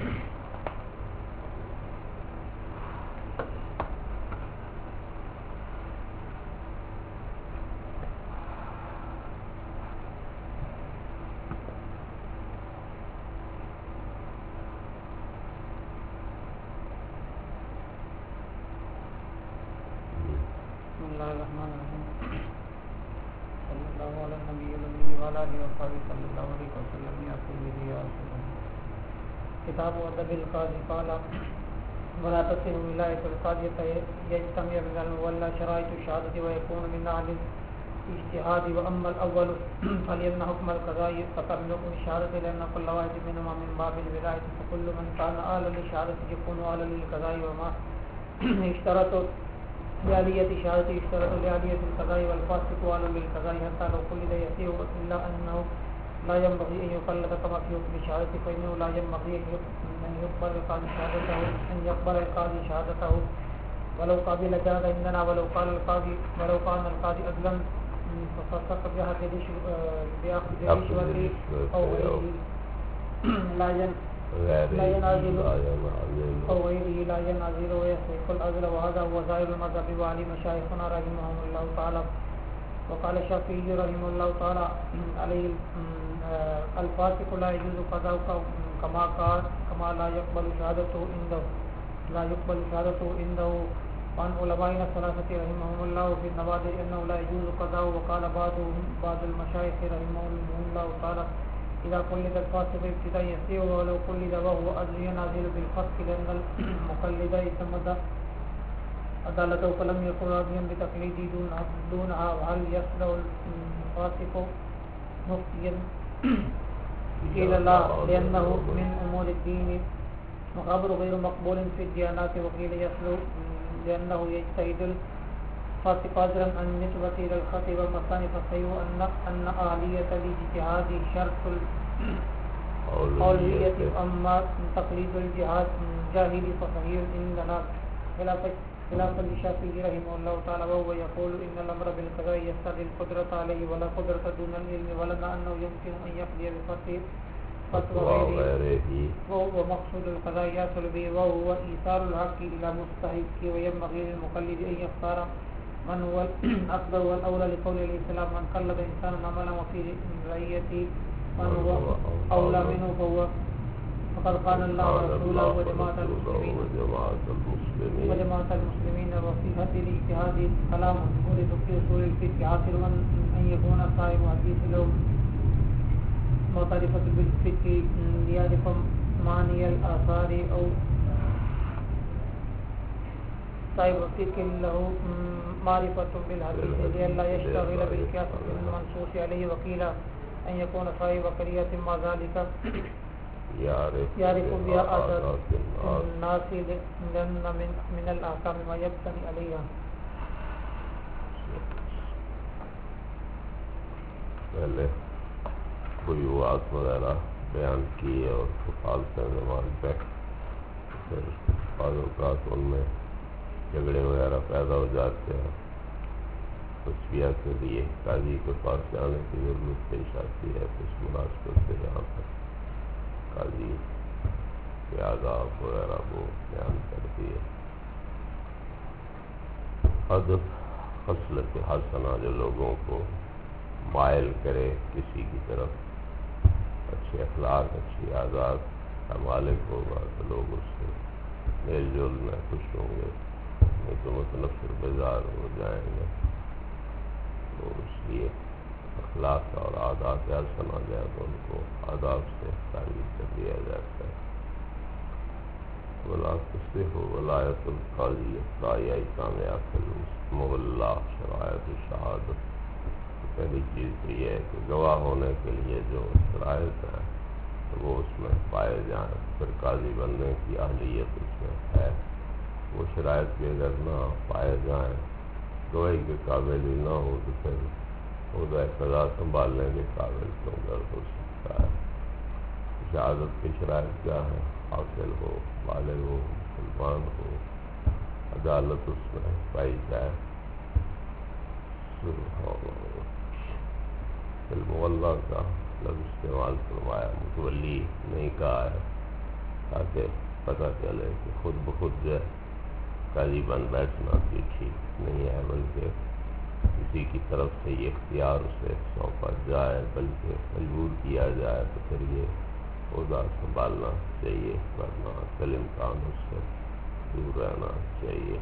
کتاب ادب القاضی قال ولا تصح ولایۃ القاضی یجتمع من المولى شرائط الشهادة ويكون من أهل الاجتهاد وأما الأول فلأن حكم القضاء فتملك الشهادة لأن كل واحد منهما من باب الولاية فكل من كان أهلا للشهادة يكون أهلا للقضاء وما اشترط لآلية الشهادة اشترط لآلية القضاء والفاسق أهل للقضاء حتى لو قلد يسير إلا أنه لا ينبغي أن يقلد كما في حكم الشهادة فإنه لا ينبغي أن يقبل القاضي شهادته ولو قابل جاز عندنا ولو كان القاضي عدلا ففسق بأخذ رشوة أو غيره لا ينعزل ويستحق العزل وهذا هو ظاهر المذهب وعلي مشايخنا رحمهم الله تعالى. وقال الشافعي رحمه الله تعالى عليه الفاسق لا يجوز قضاؤه كما لا يقبل شهادته عنده. وعن علمائنا الثلاثة رحمهم الله في النوادر أنه لا يجوز قضاؤه. وقال بعض المشايخ رحمهم الله تعالى إذا قلد الفاسق ابتداء يسير ولو قلد وهو عدل ينازل بالفسق لأن المقلد اعتمد عدالته فلم يكن راضيا بتقليده دونها. وهل يصدر الفاسق مفتيا؟ قيل لا لأنه من أمور الدين وخبر غير مقبول في الديانات. وقيل يصدر لأنه يجتهد الفاسق قادرا عن نسبة إلى الخطيب والمصانف فصحيح أن آلية الاجتهاد شرط الأولوية. أما تقليد الجاهل فصحيح عندنا خلاف الشافعي رحمه الله تعالى وهو يقول إن الأمر بالقضاء يستدعي القدرة عليه ولا قدرة دون العلم ولنا أنه يمكن أن يقضي بفتوى غيره وهو مقصود القضاء يصل به وهو إيثار الحق إلى مستحق. وينبغي للمقلد أن يختار من هو الأفضل والأولى لقول الإسلام من قلد إنسانا عملا وفي رعيته من هو أولى منه فهو فقد قال الله ورسوله وجماعة المسلمين. وفي هذه الاجتهاد كلام ورد في أصول الفقه حاصل أن يكون صاحب حديث له معترفة بالفقه ليعرف معاني الآثار أو صاحب فقه له معرفة بالحديث لئلا يشتغل بالقياس المنصوص عليه. وقيل أن يكون صاحب قرية مع ذلك يعرف بها عادات الناس لأن من الأحكام ما يبتني عليها. پہلے کوئی وعظ وغیرہ بیان کی اور فالتے نماز پہ پھر بعض اوقات ان میں جھگڑے وغیرہ پیدا ہو جاتے ہیں. تصفیہ کے لیے قاضی کے پاس جانے کی ضرورت پیش آتی ہے. اس مناسبت سے یہاں پر قاضی کے آداب وغیرہ کو بیان کرتی ہے. ادب خصلت حسنہ جو لوگوں کو مائل کرے کسی کی طرف اچھے اخلاق اچھی عادات کا مالک ہوگا تو لوگ اس سے میل جول میں خوش ہوں گے، نہیں تو متنفر بیزار ہو جائیں گے. تو اس لیے اخلاق اور عادات حسنہ جو ہے تو ان کو آداب سے تعریف کر دیا جاتا ہے. ولا تصح ولایۃ القاضی ایتام عقل مغلہ شرائط الشہادت. پہلی چیز تو یہ ہے کہ گواہ ہونے کے لیے جو شرائط ہیں تو وہ اس میں پائے جائیں. پھر قاضی بننے کی اہلیت اس میں ہے. وہ شرائط بھی اگر نہ پائے جائیں گواہی کے قابل ہی نہ ہو تو پھر عہدۂ قضا سنبھالنے کے قابل کیوں گر ہو سکتا ہے. شہادت کی شرائط کیا ہے؟ عاقل ہو، بالغ ہو، مسلمان ہو، عدالت اس میں پائی جائے. المولہ کا لفظ استعمال فرمایا، متولی نہیں کہا ہے. تاکہ پتہ چلے کہ خود بخود جو ہے قاضی بن بیٹھنا بھی ٹھیک نہیں ہے، بلکہ کسی کی طرف سے یہ اختیار اسے سونپا جائے، بلکہ مجبور کیا جائے تو پھر یہ عہدہ سنبھالنا چاہیے، ورنہ کل امکان اس سے دور رہنا چاہیے۔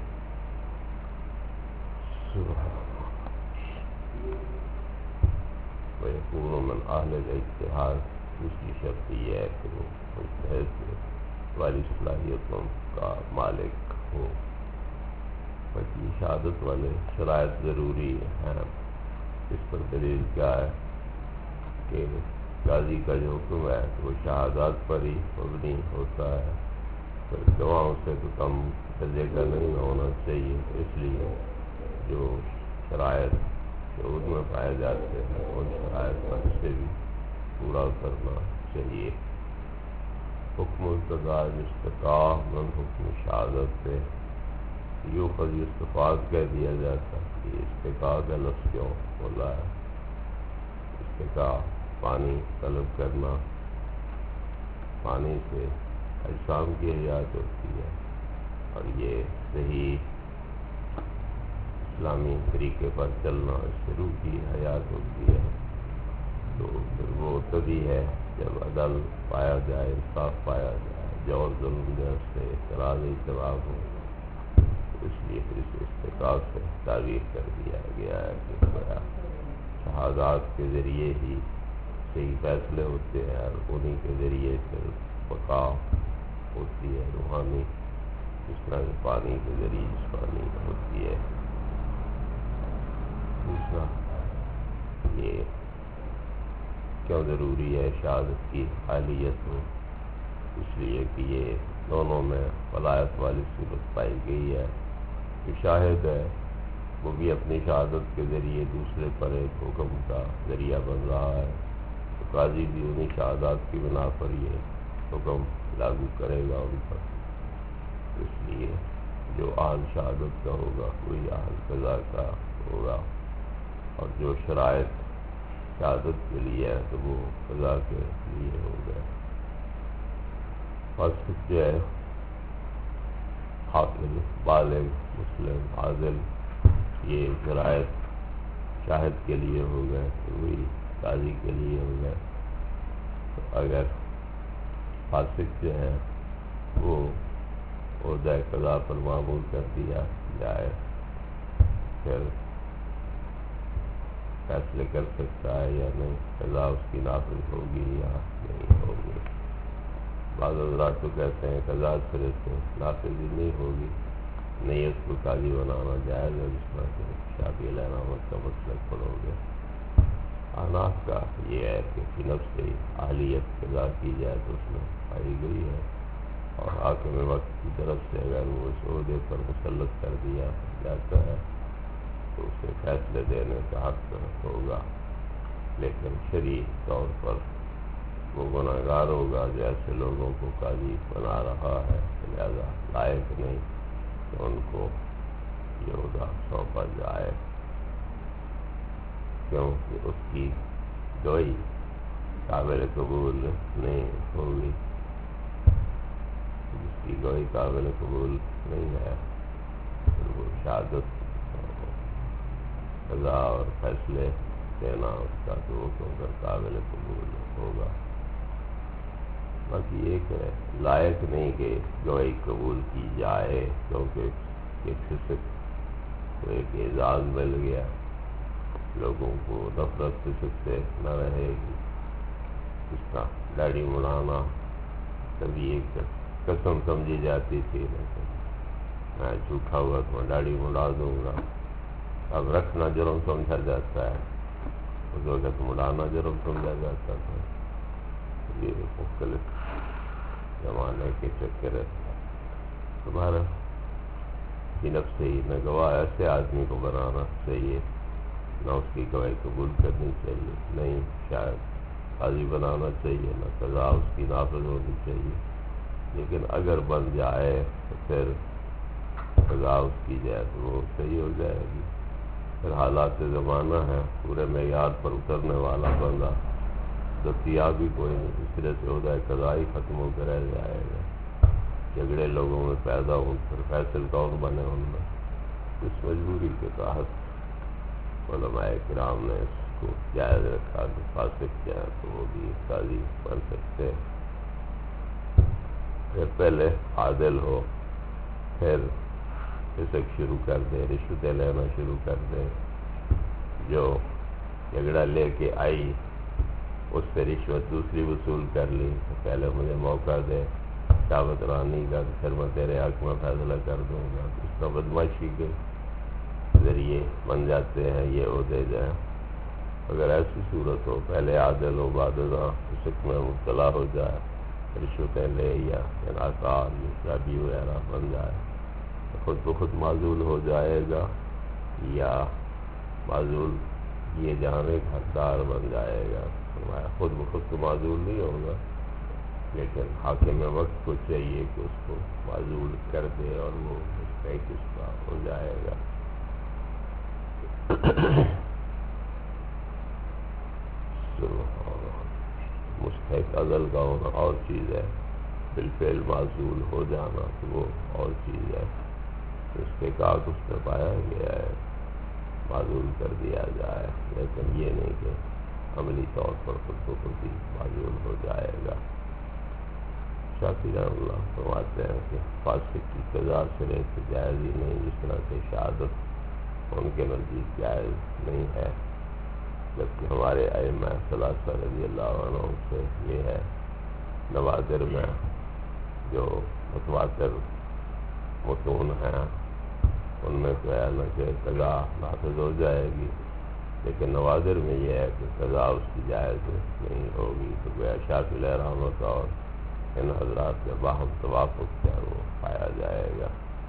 وَيَكُونُ مِنْ أَهْلِ الْاجْتِهَادِ، دوسری شرط یہ ہے کہ وہ مجتہد والی صلاحیتوں کا مالک ہو۔ باقی شہادت والے شرائط ضروری ہیں، اس پر دلیل کیا ہے کہ قاضی کا جو حکم ہے وہ شہادات پر ہی مبنی ہوتا ہے، تو گواہوں سے تو کم درجے کا نہیں ہونا چاہیے، اس لیے جو شرائط شہود میں پائے جاتے ہیں ان شرائط پر سے بھی پورا کرنا چاہیے۔ حکم القضاء استقاء من حکم شہادت سے یوخذ استفاد کہہ دیا جاتا ہے کہ استقاء کا لفظ کیوں بولا ہے؟ استقاء پانی طلب کرنا، پانی سے اجسام کی حیات ہوتی ہے، اور یہ صحیح اسلامی طریقے پر چلنا اس سے روح کی حیات ہوتی ہے۔ تو پھر وہ تبھی ہے جب عدل پایا جائے، انصاف پایا جائے، جور ظلم سے اعتراض اجتناب ہو۔ اس لیے پھر اس استقاء سے تعبیر کر دیا گیا ہے کہ شہادات کے ذریعے ہی صحیح فیصلے ہوتے ہیں، اور انہی کے ذریعے پھر بقا ہوتی ہے روحانی، اس طرح کے پانی کے ذریعے جسمانی ہوتی ہے۔ دوسرا یہ کیوں ضروری ہے شہادت کی حالیت میں؟ اس لیے کہ یہ دونوں میں ولایت والی صورت پائی گئی ہے کہ شاہد ہے وہ بھی اپنی شہادت کے ذریعے دوسرے پر ایک حکم کا ذریعہ بن رہا ہے، تو قاضی بھی انہی شہادات کی بنا پر یہ حکم لاگو کرے گا ان پر۔ اس لیے جو اہل شہادت کا ہوگا وہی اہل قضا کا ہوگا، اور جو شرائط شہادت کے لیے ہے تو وہ قضا کے لیے ہوگا۔ فاسق جو ہے عاقل، بالغ، مسلم، عادل، یہ شرائط شاہد کے لیے ہو گئے تو وہی قاضی کے لیے ہو گئے۔ تو اگر فاسق جو ہے وہ عہدہ قضا پر معمول کر دیا جائے، پھر فیصلے کر سکتا ہے یا نہیں، قضا اس کی نافذ ہوگی یا نہیں ہوگی۔ بعض حضرات تو کہتے ہیں قضا سرے سے نافذ ہی نہیں ہوگی، نیت کو قاضی بنانا جائز ہے، جس طرح کہ شافعی علیہ رحمت کا مسلک پڑھو گے۔ احناف کا یہ ہے کہ فی نفس سے اہلیت قضا کی جائے تو اس میں پائی گئی ہے، اور حاکم وقت کی طرف سے اگر وہ اس عہدے پر مسلط کر دیا جاتا ہے تو اسے فیصلے دینے کا حق ہوگا، لیکن شرعی طور پر وہ گناہگار ہوگا جو ایسے لوگوں کو قاضی بنا رہا ہے، لہذا لائق نہیں کہ ان کو یہ عہدہ سونپا جائے، کیونکہ اس کی گواہی قابل قبول نہیں ہوگی۔ جس کی گواہی قابل قبول نہیں ہے پھر وہ شہادت قضا اور فیصلے دینا اس کا تو وہ کیوں قابل قبول ہوگا۔ باقی ایک ہے لائق نہیں کہ گواہی قبول کی جائے، کیونکہ ایک فسق کو ایک اعزاز مل گیا، لوگوں کو نفرت فسق سے نہ رہے گی۔ اس کا داڑھی مڑانا کبھی ایک قسم سمجھی جاتی تھی، لیکن میں جھوٹا ہوا تو میں داڑھی مڑا دوں گا، اب رکھنا جرم سمجھا جاتا ہے، اس وقت مڑانا جرم سمجھا جاتا تھا۔ یہ مختلف زمانے کے چکر ہے۔ تمہارا نفس سے ہی نہ گواہ ایسے آدمی کو بنانا چاہیے، نہ اس کی گواہی قبول کرنی چاہیے، نہیں شاید قاضی بنانا چاہیے، نہ قضا اس کی نافذ ہونی چاہیے، لیکن اگر بن جائے تو پھر قضا اس کی جائے تو وہ صحیح ہو جائے گی۔ پھر حالات زمانہ ہے، پورے معیار پر اترنے والا بندہ دستیاب بھی کوئی نہیں، اس طرح سے عہدہ قضا ہی ختم ہو کر رہ جائے گا۔ جھگڑے لوگوں میں پیدا ہوں پھر فیصل کون بنے ان میں. اس مجبوری کے تحت علماء کرام نے اس کو جائز رکھا کہ فاسق کیا تو وہ بھی قاضی بن سکتے. پھر پہلے عادل ہو، پھر فسق شروع کر دے، رشوتیں لینا شروع کر دے. جو جھگڑا لے کے آئی اس سے رشوت دوسری وصول کر لی تو پہلے مجھے موقع دے شہوت رانی کا، پھر میں تیرے حق میں فیصلہ کر دوں گا. اس کا بدمعاشی کے ذریعے بن جاتے ہیں یہ عہدے جائیں. اگر ایسی صورت ہو پہلے عادل ہو بعد ازاں فسق میں مبتلا ہو جائے، رشوتیں لے یا انعقاد یا شادی وغیرہ بن جائے تو خود بخود معزول ہو جائے گا یا معزول یہ جانے کا حقدار بن جائے گا. فرمایا خود بخود تو معزول نہیں ہوگا لیکن حاکم وقت کو چاہیے کہ اس کو معزول کر دے اور وہ مستحق اس کا ہو جائے گا. مستحق عدل کا ہونا اور چیز ہے، بالفعل معزول ہو جانا تو وہ اور چیز ہے. استحقاق اس میں پایا گیا ہے معزول کر دیا جائے، لیکن یہ نہیں کہ عملی طور پر خود کو خود ہی معزول ہو جائے گا. شافعی رحمہ اللہ فرماتے ہیں کہ فاسق کی قضا سرے سے جائز ہی نہیں، جس طرح سے شہادت ان کے نزدیک جائز نہیں ہے. جبکہ ہمارے ائمہ ثلاثہ رضی اللہ عنہم سے یہ ہے نوادر میں جو متواتر متون ہیں ان میں تو ہے نہ کہ قضا نافذ ہو جائے گی، لیکن نوادر میں یہ ہے کہ قضا اس کی جائز نہیں ہوگی. تو گویا شافعی رحمہ کا اور ان حضرات میں باہم توافق ہے وہ پایا جائے گا.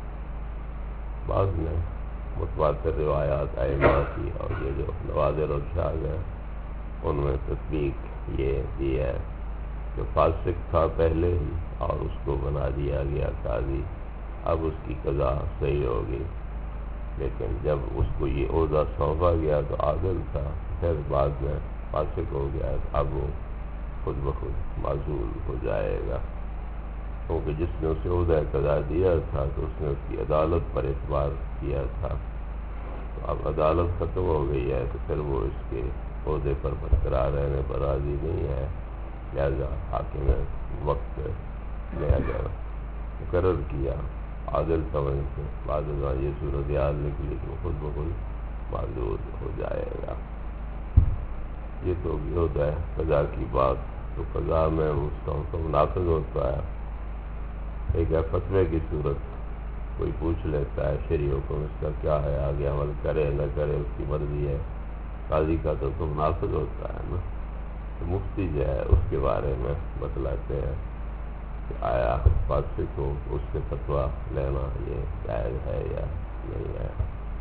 بعض میں متواتر روایات ائمہ کی اور یہ جو نوادر اور شاذ ہیں ان میں تطبیق یہ بھی ہے کہ فاسق تھا پہلے ہی اور اس کو بنا دیا گیا قاضی، اب اس کی قضا صحیح ہوگی. لیکن جب اس کو یہ عہدہ سونپا گیا تو عادل تھا، پھر بعد میں فاسق ہو گیا، اب وہ خود بخود معزول ہو جائے گا. کیونکہ جس نے اسے عہدہ قضا دیا تھا تو اس نے اس کی عدالت پر اعتبار کیا تھا. تو اب عدالت ختم ہو گئی ہے تو پھر وہ اس کے عہدے پر برقرار رہنے پر راضی نہیں ہے. لہذا حاکم وقت نے اگر مقرر کیا عادل سمجھ کے بعد ازاں یہ صورتحال نکلی تو خود بخود معذور ہو جائے گا. یہ تو بھی ہوتا ہے قضا کی بات. تو قضا میں اس کا حکم نافذ ہوتا ہے. ایک ہے فتوے کی صورت، کوئی پوچھ لیتا ہے شرعی حکم اس کا کیا ہے، آگے عمل کرے نہ کرے اس کی مرضی ہے. قاضی کا تو حکم نافذ ہوتا ہے نا. تو مفتی جو ہے اس کے بارے میں بتلاتے ہیں کہ آیا فاسق ہو اس سے فتویٰ لینا یہ جائز ہے یا نہیں ہے.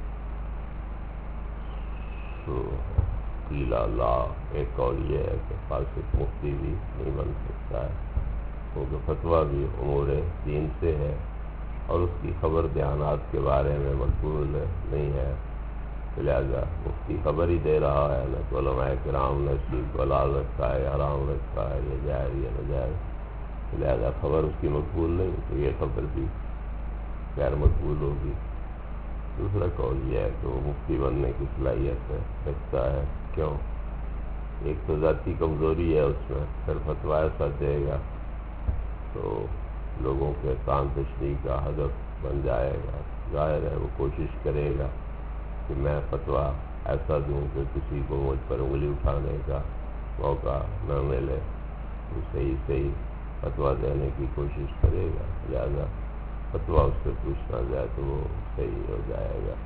تو قیل لا، ایک قول یہ ہے کہ فاسق مفتی بھی نہیں بن سکتا ہے کیونکہ فتویٰ بھی امور دین سے ہے اور اس کی خبر دیانات کے بارے میں مقبول نہیں ہے. لہذا مفتی خبر ہی دے رہا ہے نہ تو علماء کرام نے اس چیز کو حلال رکھا ہے حرام رکھا ہے، یہ جائز یا ناجائز. لہذا خبر اس کی مقبول نہیں تو یہ خبر بھی غیر مقبول ہوگی. دوسرا قول یہ ہے کہ وہ مفتی بننے کی صلاحیت رکھتا ہے. کیوں؟ ایک تو ذاتی کمزوری ہے اس میں، پھر فتویٰ ایسا دے گا تو لوگوں کے کان تشریح کا ہدف بن جائے گا. ظاہر ہے وہ کوشش کرے گا کہ میں فتویٰ ایسا دوں کہ کسی کو مجھ پر انگلی اٹھانے کا موقع نہ ملے. وہ صحیح فتویٰ دینے کی کوشش کرے گا. لہذا فتویٰ اس سے پوچھنا جائے تو وہ صحیح ہو جائے گا.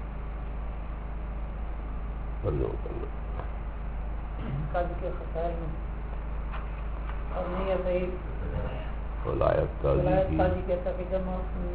قاضی کے خسائل میں اور نہیں ہے صحیح ولایت قاضی کہتا کہ جب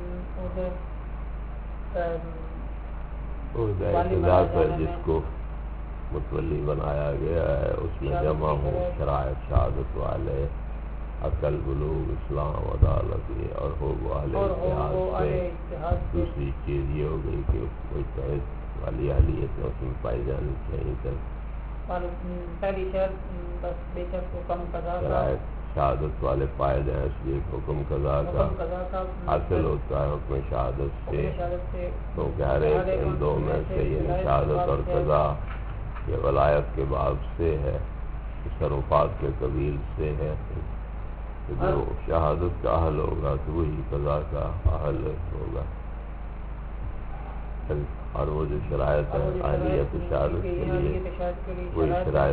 جس کو متولی بنایا گیا ہے اس میں جمع ہو شرائط شہادت والے، عقل، بلوغ، اسلام، عدالت اور ہو والے اتحاد سے. دوسری چیز یہ ہو گئی کہ مجتہد والی اہلیت اس میں پائی جانی چاہیے. پہلی شرط بس بے شک کو کم قضا شہادت والے فائدے ہیں، اس لیے حکم قضا کا حاصل ہوتا ہے حکم شہادت سے، کیونکہ ہر ایک ان دو میں سے یعنی شہادت اور قضا یہ ولایت کے باب سے ہے، تصرفات کے قبیل سے ہے، جو شہادت کا اہل ہوگا تو وہی قضا کا اہل ہوگا۔ اور وہ جو شرائط ہے اہلیت شہادت کے لیے وہی شرائط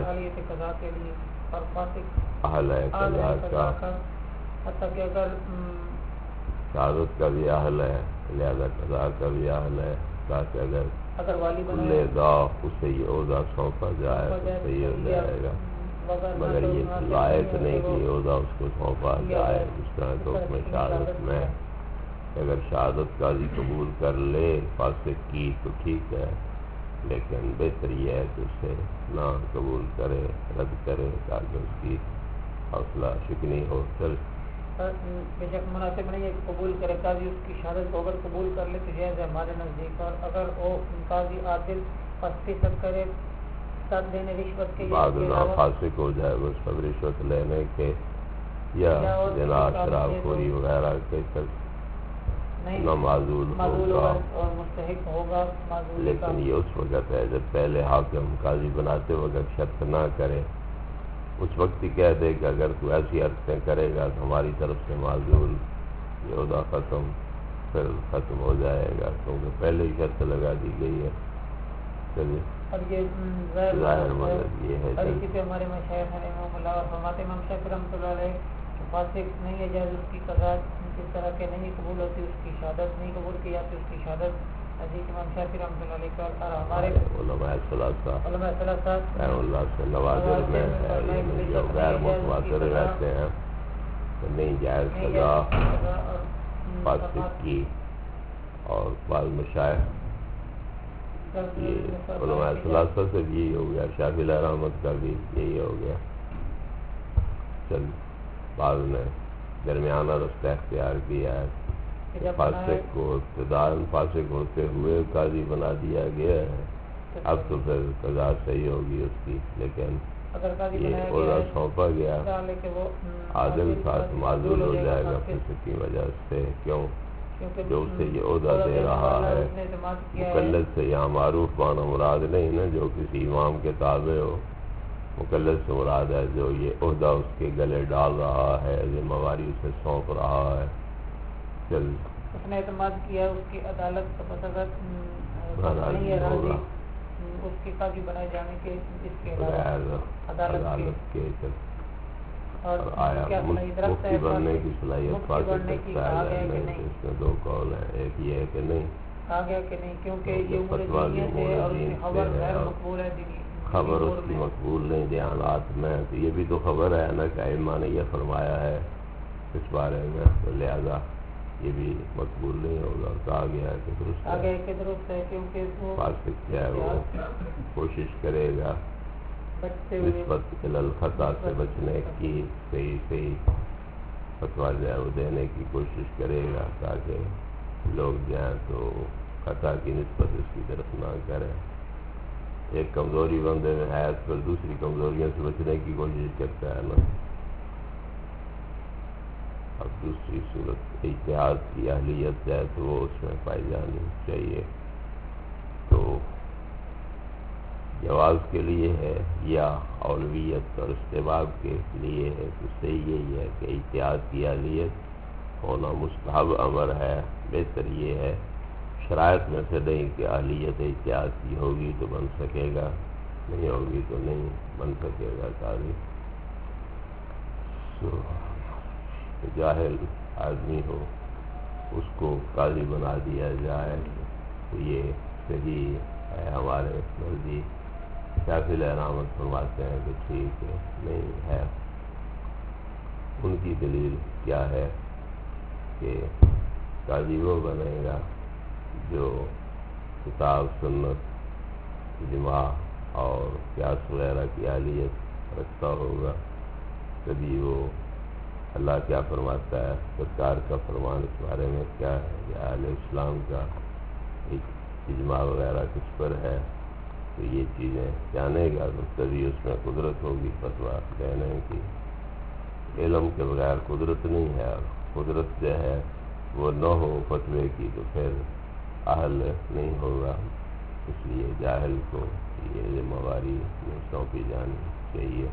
اہل ہے قضا کا، حتیٰ کہ اگر شہادت کا بھی اہل ہے لہذا قضا کا بھی اہل ہے، تاکہ اگر کھلے گا اسے یہ عہدہ سونپا جائے تو صحیح ہو جائے گا، مگر یہ لائق نہیں کہ یہ عہدہ اس کو سونپا جائے۔ اس طرح تو حکم شہادت میں اگر شہادت قاضی قبول کر لے فاسق کی تو ٹھیک ہے، لیکن بہتر یہ ہے کہ اسے نہ قبول کرے، رد کرے، تاکہ اس کی حوصلہ شکنی ہو۔ بے شک مناسب نہیں ہے کہ قبول کرے قاضی اس کی شہادت کو، اگر قبول کر لے تو جائز ہے ہمارے نزدیک، اور اگر وہ قاضی عادل فاسق کرے ساتھ دینے رشوت کے بعد فاسق ہو جائے وہ سب رشوت لینے کے یا جنا شراب خوری وغیرہ کے نہ معذول ہوگا، اور مستحق ہوگا، لیکن یہ اس وقت ہے جب پہلے حاکم قاضی بناتے وقت شرط نہ کرے، اس وقت ہی کہہ دے کہ اگر تو ایسی حرکتیں کرے گا تو ہماری طرف سے معذول یہ عہدہ پھر ختم ہو جائے گا، کیونکہ پہلے ہی شرط لگا دی گئی ہے۔ چلیے اور یہ ظاہر مدد یہ ہے اور اسی پہ ہمارے مشائخ رحمہ اللہ اور فرماتے امام شافعی رحمۃ اللہ علیہ فاسق نہیں ہے جائز اس کی قضا اس طرح کے نہیں قبول ہوتی، اس کی شہادت نہیں قبول کی جاتی، اس کی شہادت عزیز امام شافعی رحمۃ اللہ علیہ کا، اور ہمارے علماء ثلاثہ رحمہ اللہ سے نوازر میں ہے جو غیر متواتر رہتے ہیں تو نہیں جائز قضا فاسق کی، اور بعض مشائخ یہ علماء ثلاثہ سے بھی یہی ہو گیا، شافعی علیہ رحمت کا بھی یہی ہو گیا۔ چل بعض نے درمیانہ رستہ اختیار کیا ہے، فاسق کو ابتداءً فاسق ہوتے ہوئے قاضی بنا دیا گیا ہے، اب تو پھر قضا صحیح ہوگی اس کی، لیکن یہ عہدہ سونپا گیا عادل ساتھ معذول ہو جائے گا فسق کی وجہ سے، کیوں جو اسے یہ عہدہ دے رہا ہے مقلد سے یہاں معروف معنی مراد نہیں نا جو کسی امام کے تابع ہو، مقلد سے مراد ہے جو یہ عہدہ اس کے گلے ڈال رہا ہے، ذمہ داری اسے سونپ رہا ہے۔ چل اس نے اعتماد کیا اس کی عدالت کا پتہ نہیں ہے راضی اس کے قاضی بنائے جانے کے اس کے عدالت کے اور آیا مفتی بننے کی صلاحیت فاسق رکھتا ہے یا نہیں، اس میں دو قول ہیں، ایک یہ ہے کہ نہیں آ گیا کہ نہیں، کیونکہ یہ دینیت ہے اور اس کی خبر غیر مقبول ہے، خبر اس کی مقبول نہیں دیانات میں، تو یہ بھی تو خبر ہے نا کہ ائمہ نے یہ فرمایا ہے اس بارے میں، تو لہذا یہ بھی مقبول نہیں ہوگا۔ کہا گیا کہ درست ہے کیونکہ فاسق کیا ہے وہ کوشش کرے گا نسبت الخطا سے بچنے کی، صحیح فتویٰ جو ہے وہ دینے کی کوشش کرے گا تاکہ لوگ جو ہیں تو خطا کی نسبت اس کی طرف نہ کریں۔ ایک کمزوری بندے میں ہے پھر دوسری کمزوریوں سے بچنے کی کوشش کرتا ہے نا، اب دوسری صورت اجتہاد کی اہلیت ہے تو وہ اس میں پائی جانی چاہیے، تو جواز کے لیے ہے یا اولویت اور استحباب کے لیے ہے، تو صحیح یہی ہے کہ اجتہاد کی اہلیت ہونا مستحب امر ہے، بہتر یہ ہے شرائط میں سے نہیں کہ اہلیت اجتہاد کی ہوگی تو بن سکے گا، نہیں ہوگی تو نہیں بن سکے گا قاضی۔ جاہل آدمی ہو اس کو قاضی بنا دیا جائے تو یہ صحیح ہے، ہمارے نزدیک شافعی علیہ رحمت فرماتے ہیں کہ ٹھیک ہے نہیں ہے۔ ان کی دلیل کیا ہے کہ قاضی وہ بنے گا جو کتاب سنت اجماع اور قیاس وغیرہ کی اہلیت رکھتا ہوگا، کبھی وہ اللہ کیا فرماتا ہے، سرکار کا فرمان اس بارے میں کیا ہے، یا اہل اسلام کا اجماع وغیرہ کس پر ہے، تو یہ چیزیں جانے گا تو تبھی اس میں قدرت ہوگی فتویٰ دینے کی، علم کے بغیر قدرت نہیں ہے، اور قدرت جو ہے وہ نہ ہو فتوے کی تو پھر اہل نہیں ہوگا، اس لیے جاہل کو یہ ذمہ داری سونپی جانی چاہیے۔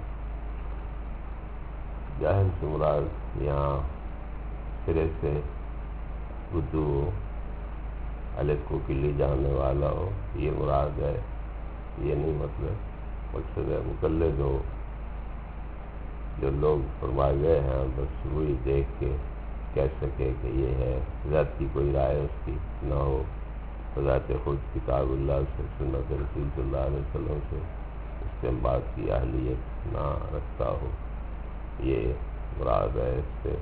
جاہل سے مراد یہاں سرے سے اردو الف کو کلی جاننے والا ہو، یہ مراد ہے، یہ نہیں مقصد ہے مقلد ہو، جو لوگ فرمائے گئے ہیں بس وہی دیکھ کے کہہ سکے کہ یہ ہے، ذات کی کوئی رائے اس کی نہ ہو، بذات خود کتاب اللہ سے سنت رسول صلی اللہ علیہ وسلم سے استنباط کی اہلیت نہ رکھتا ہو، یہ مراد ہے اس سے۔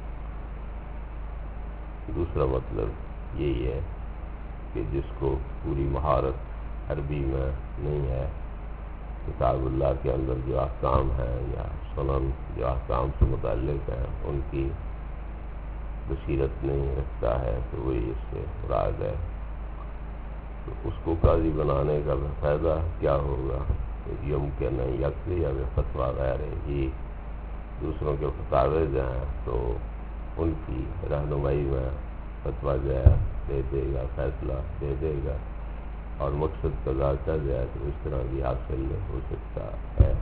دوسرا مطلب یہی ہے کہ جس کو پوری مہارت عربی میں نہیں ہے، کتاب اللہ کے اندر جو احکام ہیں یا سنن جو احکام سے متعلق ہیں ان کی بصیرت نہیں رکھتا ہے، تو وہی اس سے مراد ہے۔ تو اس کو قاضی بنانے کا فائدہ کیا ہوگا؟ یمکن ہے یکفی یا فتویٰ غیر ہی، دوسروں کے فتاوے جو ہیں تو ان کی رہنمائی میں فتویٰ جو ہے دے دے گا، فیصلہ دے دے گا، اور مقصد قضا کر جائے تو اس طرح بھی حاصل ہو سکتا ہے۔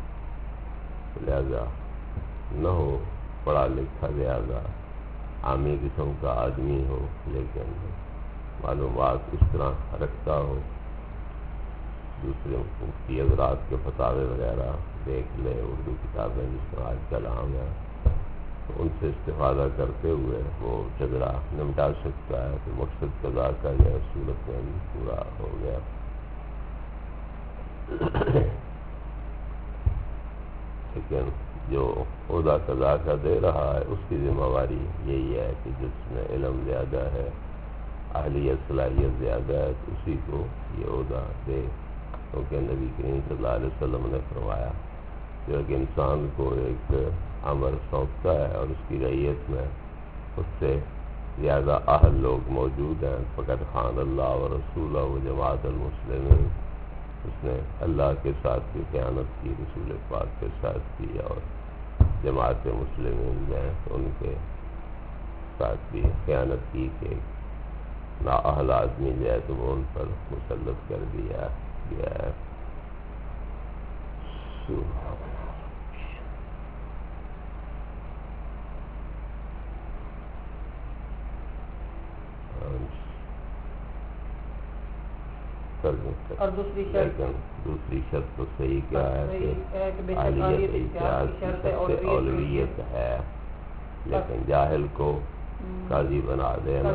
لہذا نہ ہو پڑھا لکھا زیادہ عامی قسم کا آدمی ہو، لیکن معلومات اس طرح رکھتا ہو، دوسرے مفتی حضرات کے فتاوے وغیرہ دیکھ لے، اردو کتابیں جس طرح آج کل عام ہیں، تو ان سے استفادہ کرتے ہوئے وہ جھگڑا نمٹا سکتا ہے، تو مقصد قضا کا یہ صورت میں بھی پورا ہو گیا۔ لیکن جو عہدہ قضا کا دے رہا ہے اس کی ذمہ داری یہی ہے کہ جس میں علم زیادہ ہے، اہلیت صلاحیت زیادہ ہے، تو اسی کو یہ عہدہ دے، کیونکہ نبی کریم صلی اللہ علیہ وسلم نے فرمایا جو ایک انسان کو ایک امر سونپتا ہے اور اس کی رعیت میں اس سے زیادہ اہل لوگ موجود ہیں، فقط خان اللہ و رسولہ و جماعت المسلمین، اس نے اللہ کے ساتھ بھی خیانت کی، رسول پاک کے ساتھ کی، اور جماعت مسلمین جو ہیں ان کے ساتھ بھی خیانت کی کہ نااہل آدمی جو ہے تو وہ ان پر مسلط کر دیا گیا ہے۔ اور دوسری شرط تو صحیح کیا ہے کہ اہلیت اجتہاد کی شرط اولویت ہے، لیکن جاہل کو قاضی بنا دینا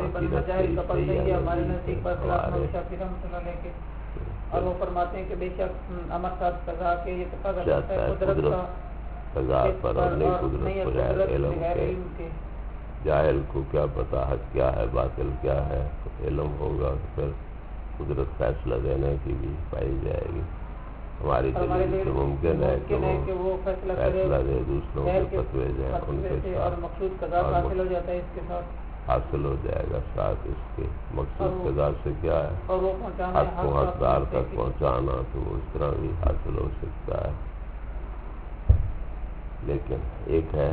اور وہ فرماتے ہیں کہ بے شک امر صاحب قضا کے یہ تقاضا چاہتا ہے قدرت قضا پر اور نہیں قدرت کو غیر علم کے، جاہل کو کیا پتا حق کیا ہے باطل کیا ہے، علم ہوگا تو پھر قدرت فیصلہ دینے کی بھی پائی جائے گی۔ ہماری دلیل سے ممکن ہے کہ وہ فیصلہ دے، دوسروں کے فتوے جو ہیں ان کے ساتھ اور مقصود قضا حاصل ہو جاتا ہے، اس کے ساتھ حاصل ہو جائے گا، ساتھ اس کے مقصود قضا سے کیا ہے حق کو حقدار تک پہنچانا، تو وہ اس طرح بھی حاصل ہو سکتا ہے۔ لیکن ایک ہے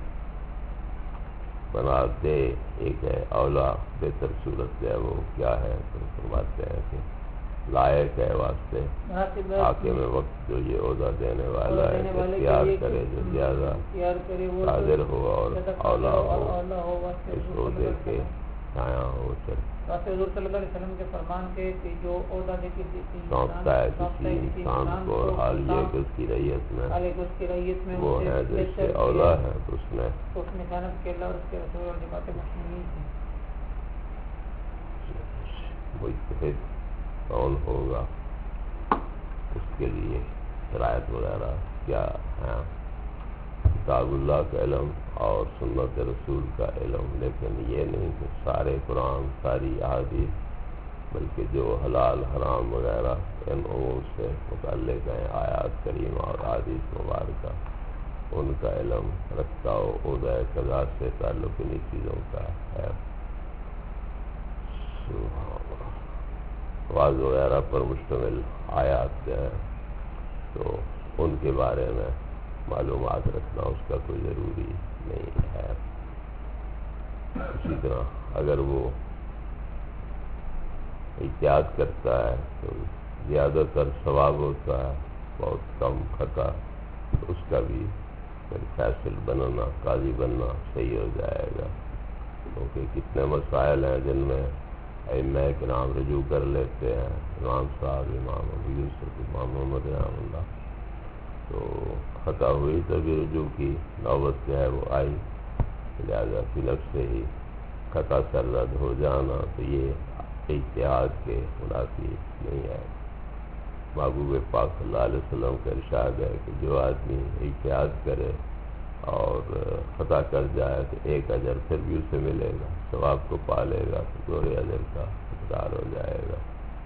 بنا دے، ایک ہے اولا بہتر صورت ہے، وہ کیا ہے تو فرماتے ہیں کہ لائق ہے واسطے حاکم وقت جو یہ عہدہ دینے والا ہے کہ اختیار کرے جو زیادہ قادر ہو اور اولا ہو اس عہدے کے چھایا ہو حضور صلی اللہ علیہ وسلم کے فرمان کے کہ جو عہدہ دے کسی سونپتا ہے کسی انسان کو، اور حال یہ کہ اس کی رعیت میں وہ ہے جو اس سے اولا ہے، تو اس نے خیانت کے اللہ اور اس کے رسول اور جماعت مسلمین کی مجتہد کون ہوگا، اس کے لیے شرائط وغیرہ کیا ہیں؟ کتاب اللہ کا علم اور سنت رسول کا علم، لیکن یہ نہیں کہ سارے قرآن ساری احادیث، بلکہ جو حلال حرام وغیرہ ان امور سے متعلق ہیں، آیات کریمہ اور احادیث مبارکہ، ان کا علم رکھتا ہو، عہدہ قضا سے تعلق انہی چیزوں کا ہے۔ واضح وغیرہ پر مشتمل آیات جو ہیں تو ان کے بارے میں معلومات رکھنا اس کا کوئی ضروری نہیں ہے۔ اسی طرح اگر وہ احتیاط کرتا ہے تو زیادہ تر ثواب ہوتا ہے، بہت کم خطا، تو اس کا بھی پھر فیصل بننا، قاضی بننا صحیح ہو جائے گا۔ کیونکہ کتنے مسائل ہیں جن میں ائمہ کرام رجوع کر لیتے ہیں، امام صاحب، امام ابو یوسف، امام محمد رحمہ اللہ، تو خطا ہوئی تبھی رجوع کی نوبت جو ہے وہ آئی، لہذا فی نفس سے ہی خطا سرزد ہو جانا تو یہ احتیاط کے منافی نہیں ہے۔ محبوب پاک صلی اللہ علیہ وسلم کا ارشاد ہے کہ جو آدمی احتیاط کرے اور خطا کر جائے تو ایک اجر پھر بھی اسے ملے گا، ثواب کو پا لے گا تو دوہرے اجر کا حقدار ہو جائے گا۔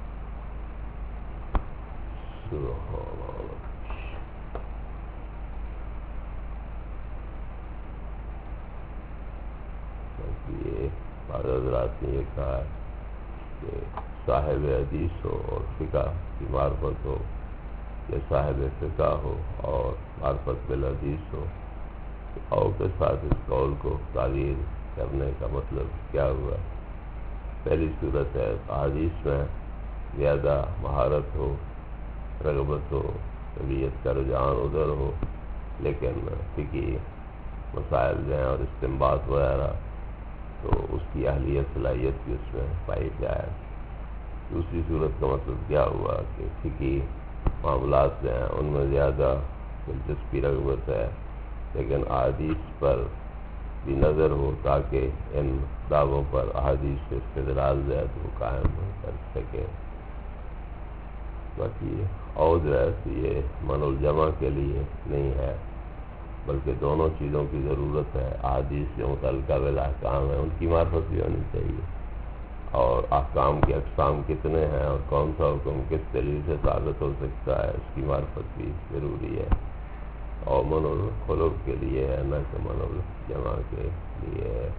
یہ بعض حضرات نے یہ کہا ہے کہ صاحب حدیث ہو اور فقہ کی معرفت ہو، یا صاحب فقہ ہو اور معرفت بالحدیث ہو، او کے ساتھ اس قول کو تعبیر کرنے کا مطلب کیا ہوا؟ پہلی صورت ہے احادیث میں زیادہ مہارت ہو، رغبت ہو، طبیعت کا رجحان ادھر ہو، لیکن فقہی مسائل جو ہیں اور استنباط وغیرہ تو اس کی اہلیت صلاحیت بھی اس میں پائی جائے۔ دوسری صورت کا مطلب کیا ہوا کہ فقہی معاملات جو ہیں ان میں زیادہ دلچسپی رغبت ہے، لیکن احادیث پر بھی نظر ہو تاکہ ان دعووں پر احادیث سے استدلال جو ہے تو وہ قائم کر سکے۔ باقی اور جو ہے تو یہ من الجمع کے لیے نہیں ہے، بلکہ دونوں چیزوں کی ضرورت ہے۔ احادیث جو متعلقہ بالاحکام ہیں ان کی معرفت بھی ہونی چاہیے، اور احکام کے اقسام کتنے ہیں اور کون سا حکم کس دلیل سے ثابت ہو سکتا ہے اس کی معرفت بھی ضروری ہے، اور من الخلق کے لیے ہے، نہ کہ من الجمع کے لیے ہے۔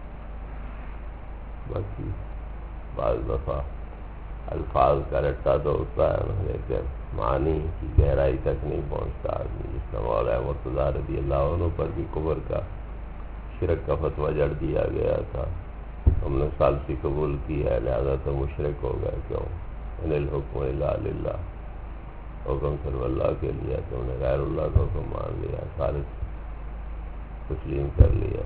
باقی بعض دفعہ الفاظ کا رٹا تو ہوتا ہے نا، لیکن معنی کی گہرائی تک نہیں پہنچتا آدمی۔ جس طرح مولانا مرتضیٰ رضی اللہ عنہ پر بھی کفر کا، شرک کا فتویٰ جڑ دیا گیا تھا، ہم نے ثالثی قبول کی ہے لہذا تو مشرک ہو گئے، کیوں؟ ان الحکم الا للہ، حکم صرف اللہ کے لیے، تم نے غیر اللہ کا حکم مان لیا، ثالث تسلیم کر لیا۔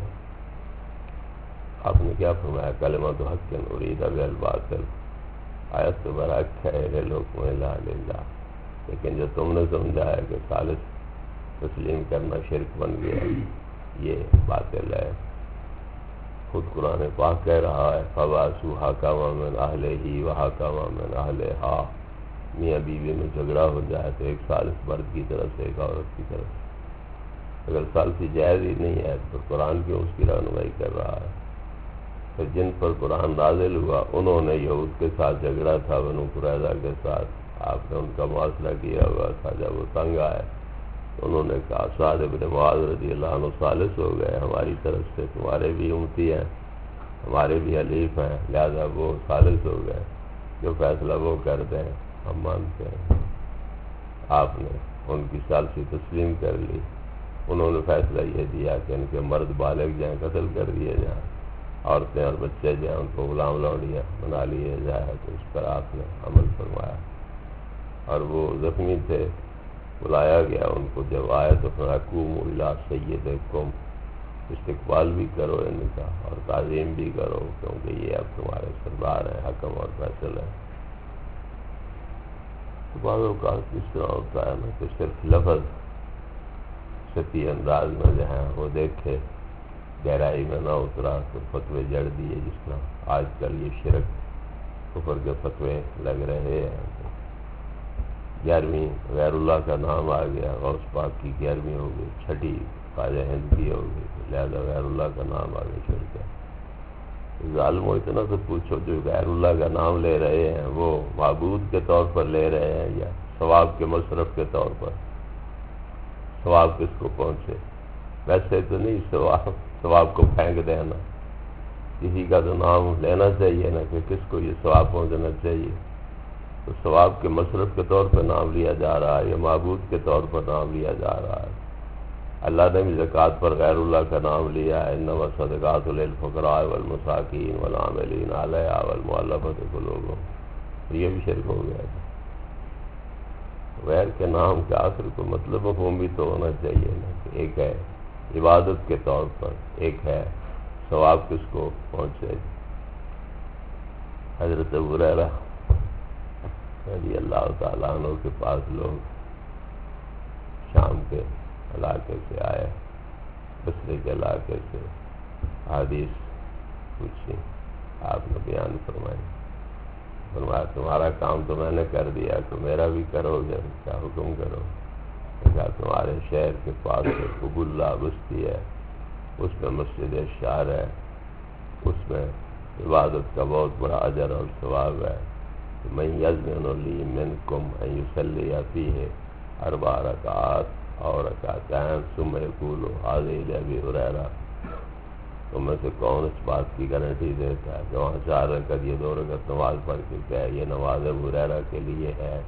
آپ نے کیا فرمایا؟ کلمۃ حق ارید بها الباطل، آیت تو برحق ہے ان الحکم الا للہ، لیکن جو تم نے سمجھا ہے کہ ثالث تسلیم کرنا شرک بن گیا، یہ باطل ہے۔ خود قرآن پاک کہہ رہا ہے فَبَعَثُوا حَكَمًا مِّنْ أَهْلِهِ وَحَكَمًا مِّنْ أَهْلِهَا، میاں بیوی میں جھگڑا ہو جائے تو ایک ثالث مرد کی طرف سے ایک عورت کی طرف سے، اگر ثالثی جائز ہی نہیں ہے تو قرآن کیوں اس کی رہنمائی کر رہا ہے؟ پھر جن پر قرآن نازل ہوا انہوں نے یہود کے ساتھ جھگڑا تھا، بنو قریظہ کے ساتھ، آپ نے ان کا محاصرہ کیا ہوا تھا، جب وہ تنگ آئے انہوں نے کہا سعد بن معاذ رضی اللہ عنہ ثالث ہو گئے ہماری طرف سے، تمہارے بھی امتی ہیں، ہمارے بھی حلیف ہیں، لہذا وہ ثالث ہو گئے، جو فیصلہ وہ کر دیں ہم مانتے ہیں۔ آپ نے ان کی ثالثی تسلیم کر لی، انہوں نے فیصلہ یہ دیا کہ ان کے مرد بالغ جائیں قتل کر دیے جائیں، عورتیں اور بچے جو ہیں ان کو غلام لوڈیاں بنا لیے جائے، تو اس پر آپ نے عمل فرمایا، اور وہ زخمی تھے، بلایا گیا ان کو، جب آئے تو قوموا الی سیدکم، استقبال بھی کرو ان کا اور تعظیم بھی کرو، کیونکہ یہ اب تمہارے سردار ہیں، حکم اور فیصل ہیں۔ تو بعض اوقات اس طرح ہوتا ہے نا کہ صرف لفظ سطحی انداز میں جو ہے وہ دیکھے، گہرائی میں نہ اترا تو فتوے جڑ دیے، جس طرح آج کل یہ شرک کفر کے فتوے لگ رہے ہیں۔ 11ویں غیر اللہ کا نام آ گیا، غوث پاک کی 11ویں ہو گئی، 6ٹھی خواجہ ہند کی ہو گئی، لہذا غیر اللہ کا نام آ گیا شرک ہے۔ ظالموں اتنا تو پوچھو جو غیر اللہ کا نام لے رہے ہیں وہ معبود کے طور پر لے رہے ہیں یا ثواب کے مصرف کے طور پر؟ ثواب کس کو پہنچے؟ ویسے تو نہیں ثواب کو پھینک دینا، کسی کا تو نام لینا چاہیے نا کہ کس کو یہ ثواب پہنچنا چاہیے، تو ثواب کے مصرف کے طور پر نام لیا جا رہا ہے یا معبود کے طور پر نام لیا جا رہا ہے؟ اللہ نے بھی زکوٰۃ پر غیر اللہ کا نام لیا ہے، انما الصدقات للفقراء والمساکین والعاملین علیہا والمؤلفۃ قلوبہم، یہ بھی شرک ہو گیا تھا۔ غیر کے نام کے آخر کو مطلب مفہوم بھی تو ہونا چاہیے نا، کہ ایک ہے عبادت کے طور پر، ایک ہے ثواب کس کو پہنچے۔ حضرت ابو ہریرہ رضی اللہ تعالیٰ عنہ کے پاس لوگ شام کے علاقے سے آئے، بصرے کے علاقے سے، حدیث پوچھی، آپ نے بیان فرمائی، فرمایا تمہارا کام تو میں نے کر دیا، تو میرا بھی کرو گے، کیا حکم کرو؟ کہا تمہارے شہر کے پاس ابو اللہ بستی ہے، اس میں مسجد شعر ہے، اس میں عبادت کا بہت بڑا اجر اور ثواب ہے، من یضمن لی منکم ان یصلی فیہ 4 رکعات اور رکعتین ثم یقول ھذہ لابی ہریرہ، تو میں سے کون اس بات کی گارنٹی دیتا ہے کہ وہاں 4 رکعت یہ 2 رکعت نماز پڑھ کے کہ یہ نماز ابو ہریرہ کے لیے ہے،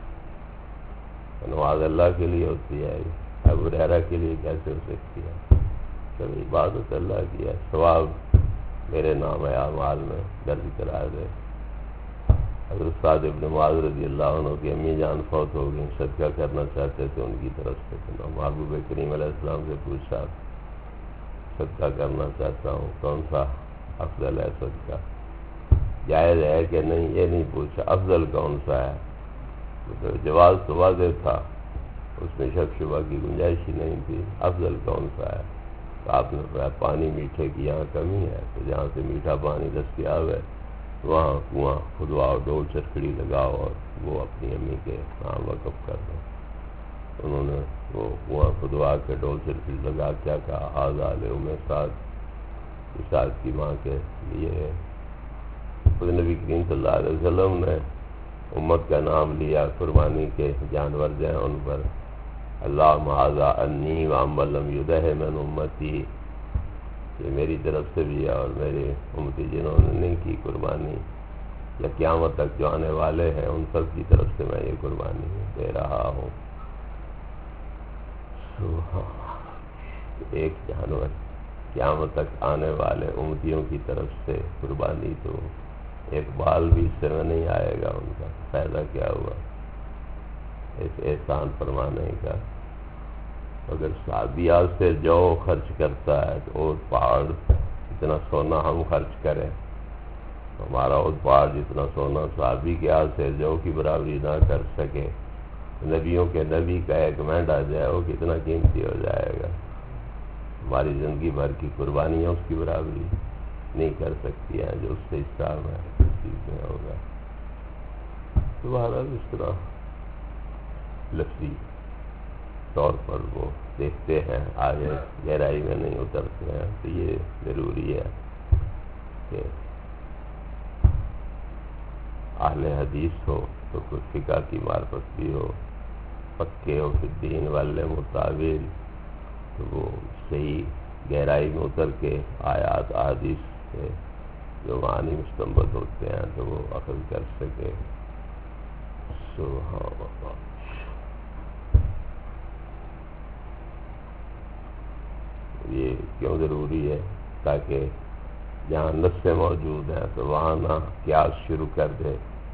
نماز اللہ کے لیے ہوتی ہے، ابو ہریرہ کے لیے کیسے ہو سکتی ہے؟ جب عبادت اللہ کی ہے، ثواب میرے نام اعمال میں درج کرا دے۔ حضرت سعد بن معاذ رضی اللہ عنہ کی امی جان فوت ہو گئی، صدقہ کرنا چاہتے تھے ان کی طرف سے، محبوب کریم علیہ السلام سے پوچھا صدقہ کرنا چاہتا ہوں، کون سا افضل ہے صدقہ، جائز ہے کہ نہیں، یہ نہیں پوچھا، افضل کون سا ہے؟ تو جواز تو واضح تھا، اس میں شک شبہ کی گنجائش ہی نہیں تھی، افضل کون سا ہے؟ تو آپ نے کہا پانی میٹھے کی یہاں کمی ہے، تو جہاں سے میٹھا پانی دستیاب ہے وہاں کنواں کھدواؤ، ڈول چرکھڑی لگاؤ اور وہ اپنی امی کے نام وقف کر دو۔ انہوں نے وہ کنواں کھدوا کے ڈول چرکھڑی لگا کیا کہا، ھذا لأم سعد، سعد کی ماں کے لیے ہے۔ خود نبی کریم صلی اللہ علیہ وسلم نے امت کا نام لیا، قربانی کے جانور جو ہیں ان پر، اللہم ھذا انی وعمن لم یدہ من امتی، یہ میری طرف سے بھی ہے اور میرے امتی جنہوں نے نہیں کی قربانی یا قیامت تک جو آنے والے ہیں ان سب کی طرف سے میں یہ قربانی دے رہا ہوں۔ ایک جانور قیامت تک آنے والے امتیوں کی طرف سے قربانی، تو ایک بال بھی اس سے میں نہیں آئے گا، ان کا فائدہ کیا ہوا اس احسان فرمانے کا؟ اگر صحابیات سے جو خرچ کرتا ہے تو اور پہاڑ اتنا سونا ہم خرچ کریں، ہمارا اور پہاڑ جتنا سونا صحابی کے ہاتھ سے جو کی برابری نہ کر سکے، نبیوں کے نبی کا ایک مینڈا جو ہے وہ کتنا قیمتی ہو جائے گا، ہماری زندگی بھر کی قربانیاں اس کی برابری نہیں کر سکتی ہیں جو اس سے حساب ہے اس چیز میں ہوگا۔ تو بہرحال اس طرح لفظی طور پر وہ دیکھتے ہیں، آگے گہرائی میں نہیں اترتے ہیں، تو یہ ضروری ہے کہ اہل حدیث ہو تو کوئی فقہ کی معرفت بھی ہو، پکے ہو فی الدین والے مطابق، تو وہ صحیح گہرائی میں اتر کے آیات احادیث سے جو معنی مستنبط ہوتے ہیں تو وہ اخذ کر سکے۔ سبحان اللہ۔ یہ کیوں ضروری ہے؟ تاکہ جہاں نصیں موجود ہیں تو وہاں نہ قیاس شروع کر دے،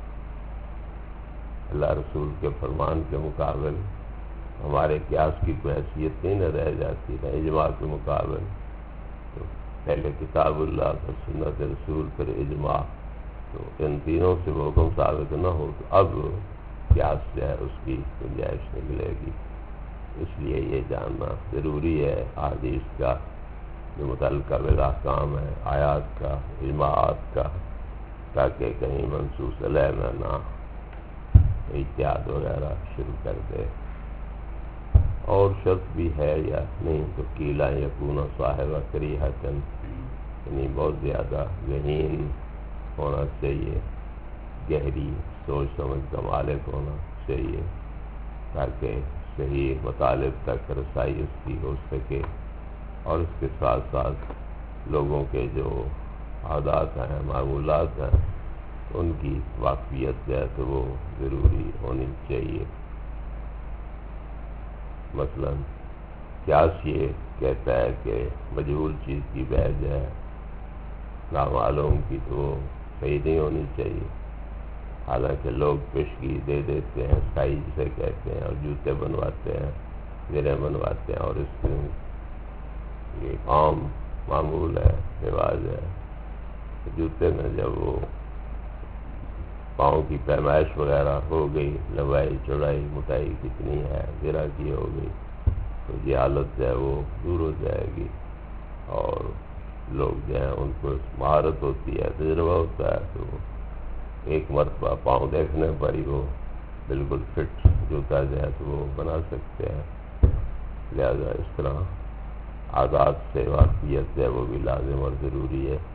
اللہ رسول کے فرمان کے مقابل ہمارے قیاس کی کوئی حیثیت نہیں نہ رہ جاتی، نہ اجماع کے مقابل، تو پہلے کتاب اللہ پھر سنت رسول پھر اجماع، تو ان تینوں سے وہ حکم ثابت نہ ہو تو اب قیاس جو ہے اس کی گنجائش نکلے گی۔ اس لیے یہ جاننا ضروری ہے احادیث کا جو متعلقہ بالاحکام ہے، آیات کا، اجماعات کا، تاکہ کہیں منصوص علیہ میں نہ اجتہاد وغیرہ شروع کر دے۔ اور شرط بھی ہے یا نہیں تو قیلا یکون صاحب کریہۃ، یعنی بہت زیادہ ذہین ہونا چاہیے، گہری سوچ سمجھ کا مالک ہونا چاہیے، تاکہ صحیح مطالب تک رسائی اس کی ہو سکے، اور اس کے ساتھ ساتھ لوگوں کے جو عادات ہیں، معمولات ہیں، ان کی واقفیت جو ہے تو وہ ضروری ہونی چاہیے۔ مثلا قیاس یہ کہتا ہے کہ مجہول چیز کی بیع جو ہے نامعلوم کی تو وہ صحیح نہیں ہونی چاہیے، حالانکہ لوگ پیشگی دے دیتے ہیں، سائی جسے کہتے ہیں، اور جوتے بنواتے ہیں، زریں بنواتے ہیں، اور اس میں یہ عام معمول ہے، رواج ہے۔ جوتے میں جب وہ پاؤں کی پیمائش وغیرہ ہو گئی، لمبائی چوڑائی موٹائی کتنی ہے، زرہ کی ہو گئی، تو یہ حالت جو ہے وہ دور ہو جائے گی، اور لوگ جو ہیں ان کو مہارت ہوتی ہے، تجربہ ہوتا ہے، تو وہ ایک مرتبہ پاؤں دیکھنے پر ہی وہ بالکل فٹ جوتا جو ہے تو وہ بنا سکتے ہیں۔ لہذا اس طرح عادات سے واقفیت ہے وہ بھی لازم اور ضروری ہے۔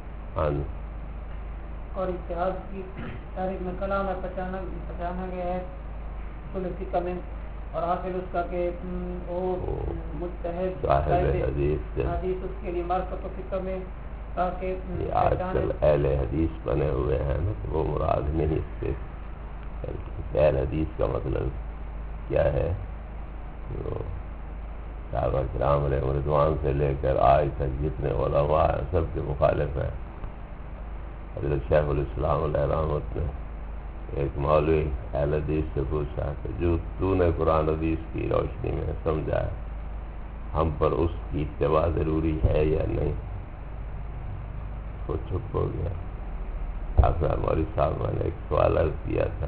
اور اتحاد کی تاریخ میں کلام ہے پہچانا گیا ہے اصول فقہ میں، اور حاصل اس کا کہ وہ مجتہد صاحب حدیث اس کے لیے معرفت و فقہ میں، تاکہ یہ آج کل اہل حدیث بنے ہوئے ہیں نا، تو وہ مراد نہیں اس سے۔ اہل حدیث کا مطلب کیا ہے؟ جو صحابہ کرام علیہ رضوان سے لے کر آج تک جتنے علماء ہیں سب کے مخالف ہیں۔ حضرت شیخ الاسلام علیہ رحمت نے ایک مولوی اہل حدیث سے پوچھا کہ جو تو نے قرآن حدیث کی روشنی میں سمجھا ہے، ہم پر اس کی اتباع ضروری ہے یا نہیں؟ وہ چپ ہو گیا۔ آخر مولوی صاحب میں نے ایک سوال عرض کیا تھا،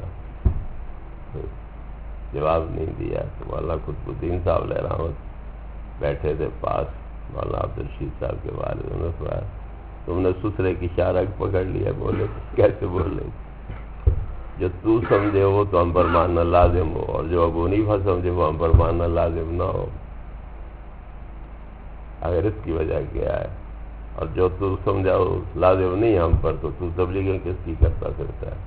جواب نہیں دیا، تو مولانا قطب الدین صاحب علیہ رحمت بیٹھے تھے پاس، مولانا عبدالرشید صاحب کے والد نے فرمایا تم نے سسرے کی شارک پکڑ لیا، بولے کیسے بولے؟ جو تو سمجھے وہ تو ہم پر ماننا لازم ہو، اور جو ابو حنیفہ سمجھے وہ ہم پر ماننا لازم نہ ہو۔ اگر اس کی وجہ کیا ہے؟ اور جو تو سمجھا وہ لازم نہیں ہم پر، تو تبلیغیں کس کی کرتا پھرتا ہے؟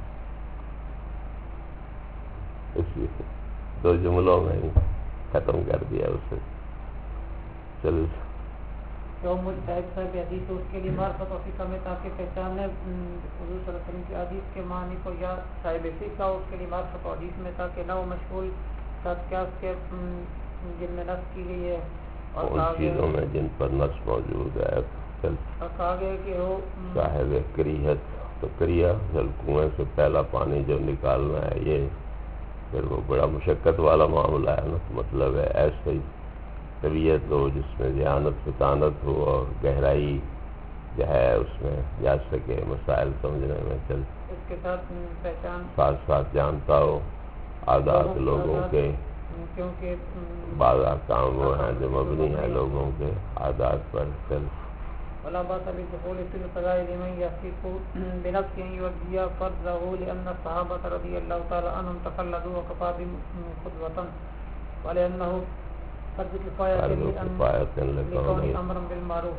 اس لیے دو جملوں میں ہی ختم کر دیا اسے۔ چلو جو مجتہد صاحب حدیث اس کے لیے معرفت و فقہ میں، تاکہ پہچانے حضور صلی اللہ علیہ وسلم کی حدیث کے معنی کو، یا صاحب فقہ اس کے لیے معرفت و حدیث میں، تاکہ نہ وہ مشغول قیاس کے جن میں نص کی گئی ہے، اور ان چیزوں میں جن پر نص موجود ہے۔ کہا گیا کہ وہ صاحب کریہت تو کریا جل کنویں سے پہلا پانی جو نکالنا ہے، یہ پھر وہ بڑا مشقت والا معاملہ ہے نا۔ مطلب ہے ایسے ہی طبیعت ہو جس میں ذہانت فطانت ہو، اور گہرائی جو ہے اس میں جا سکے، مسائل سمجھنے میں چل، اس کے ساتھ پہچان ساتھ ساتھ جانتا ہو عادات لوگوں کے، کیونکہ بعض احکام وہ ہیں جو مبنی ہیں لوگوں کے عادات پر چل۔ ولا بأس بدخول في القضاء لمن يثق بنفسه يؤدي فرضه لأن الصحابة رضي الله تعالى عنهم تقلدوا وكفى بهم قدوة، ولأنه فرض كفاية لكونه أمرا بالمعروف۔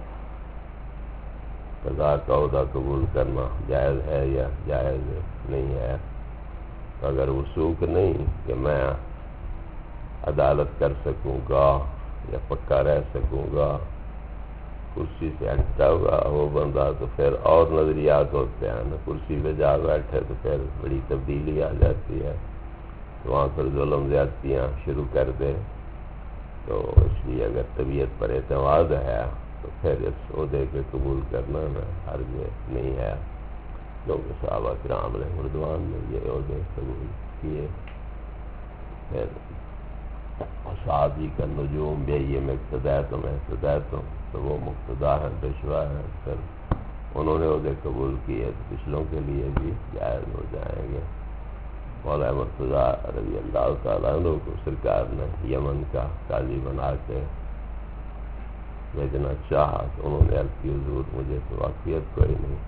قضاء کا عہدہ قبول کرنا جائز ہے یا جائز نہیں ہے؟ اگر وثوق نہیں کہ میں عدالت کر سکوں گا یا پکا رہ سکوں گا، کرسی سے ہٹا ہوا وہ بندہ، تو پھر اور نظریات ہوتے ہیں نا۔ کرسی پہ جا بیٹھے تو پھر بڑی تبدیلی آ جاتی ہے، تو وہاں پر ظلم زیادتیاں شروع کر دے، تو اس لیے اگر طبیعت پر اعتماد ہے تو پھر اس عہدے کے قبول کرنا میں حرج نہیں ہے، کیونکہ صحابہ کرام علیہ رضوان نے یہ عہدے قبول کیے۔ پھر صحابی کا نجوم بھی یہ میں اقتدیت ہوں، تو وہ مقتدا ہیں، پیشوا ہیں، پھر انہوں نے عہدے قبول کیے تو پچھلوں کے لیے بھی جائز ہو جائیں گے۔ مولانا مرتضیٰ رضی اللہ تعالیٰ عنہ کو سرکار نے یمن کا قاضی بنا کے بھیجنا چاہا، تو انہوں نے عرض کی حضور مجھے تو واقفیت کوئی نہیں،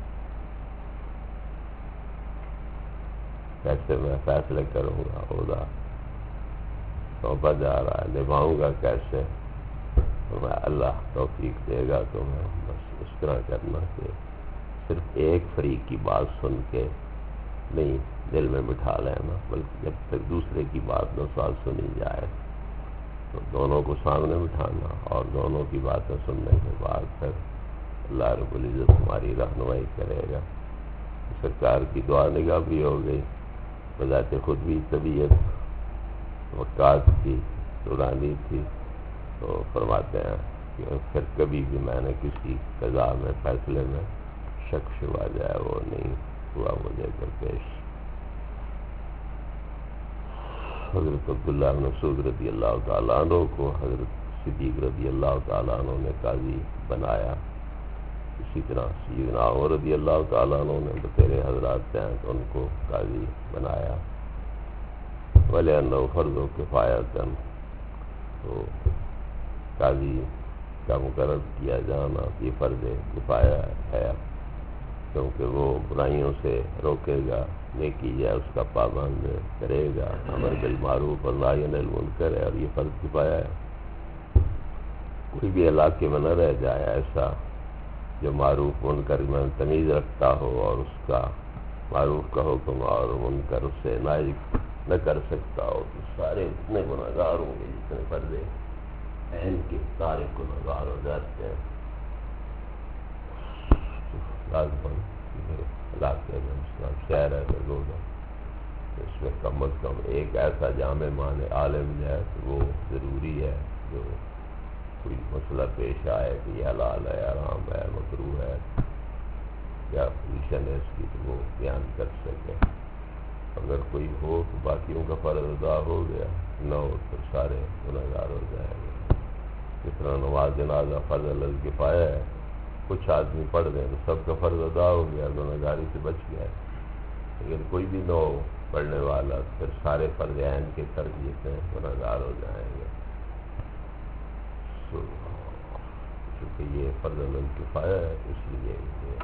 کیسے میں فیصلے کروں گا؟ عہدہ سونپا جا رہا ہے، نبھاؤں گا کیسے؟ تو میں اللہ توفیق دے گا تو میں بس اس طرح کرنا کہ صرف ایک فریق کی بات سن کے نہیں دل میں بٹھا لینا، بلکہ جب تک دوسرے کی بات نہ سنی جائے تو دونوں کو سامنے بٹھانا، اور دونوں کی باتیں سننے کے بعد پھر اللہ رب العزت ہماری رہنمائی کرے گا۔ سرکار کی دعا نگاہ بھی ہو گئی، بذات خود بھی طبیعت وقات تھی، نورانی تھی، تو فرماتے ہیں کہ پھر کبھی بھی میں نے کسی قضا میں فیصلے میں شک شبہ جائے وہ نہیں ہوا مجھے درپیش۔ حضرت عبداللہ بن مسعود رضی اللہ تعالیٰ عنہ کو حضرت صدیق رضی اللہ تعالیٰ عنہ نے قاضی بنایا، اسی طرح سیدنا عمر رضی اللہ تعالیٰ عنہ نے بطیرے حضرات ہیں تو ان کو قاضی بنایا۔ وَلِأَنَّهُ فَرْضُ كِفَایَةً، تو قاضی کا مقرر کیا جانا یہ فرض کفایہ ہے، کیونکہ وہ برائیوں سے روکے گا، نیکی ہے اس کا پابند کرے گا، امر بالمعروف اور نہی عن المنکر ہے، اور یہ فرض کفایہ ہے۔ کوئی بھی علاقے میں نہ رہ جائے ایسا جو معروف منکر میں تمیز رکھتا ہو اور اس کا معروف کا حکم اور منکر اس سے نہ کر سکتا ہو، تو سارے اتنے گناہگار ہوں گے جتنے فرض عین کے سارے گناہگار ہو جاتے ہیں۔ لازماً علاقے میں اسلام شہر ہے لوگ، اس میں کم از کم ایک ایسا جامع معنی عالم جائے تو وہ ضروری ہے، جو کوئی مسئلہ پیش آئے کہ یہ حلال ہے، حرام ہے، مکروہ ہے، کیا پوزیشن ہے اس کی، تو وہ بیان کر سکے۔ اگر کوئی ہو تو باقیوں کا فرض ادا ہو گیا، نہ ہو تو سارے گناہگار ہو جائیں گے۔ جس طرح نماز جنازہ فرض الکفایہ ہے، کچھ آدمی پڑھ دیں تو سب کا فرض ادا ہو گیا، گناہگاری سے بچ گیا۔ لیکن کوئی بھی نہ ہو پڑھنے والا، پھر سارے فرض عین کے ترک جتنے گناہگار ہو جائیں گے۔ چونکہ یہ فرض الکفایہ ہے اس لیے یہ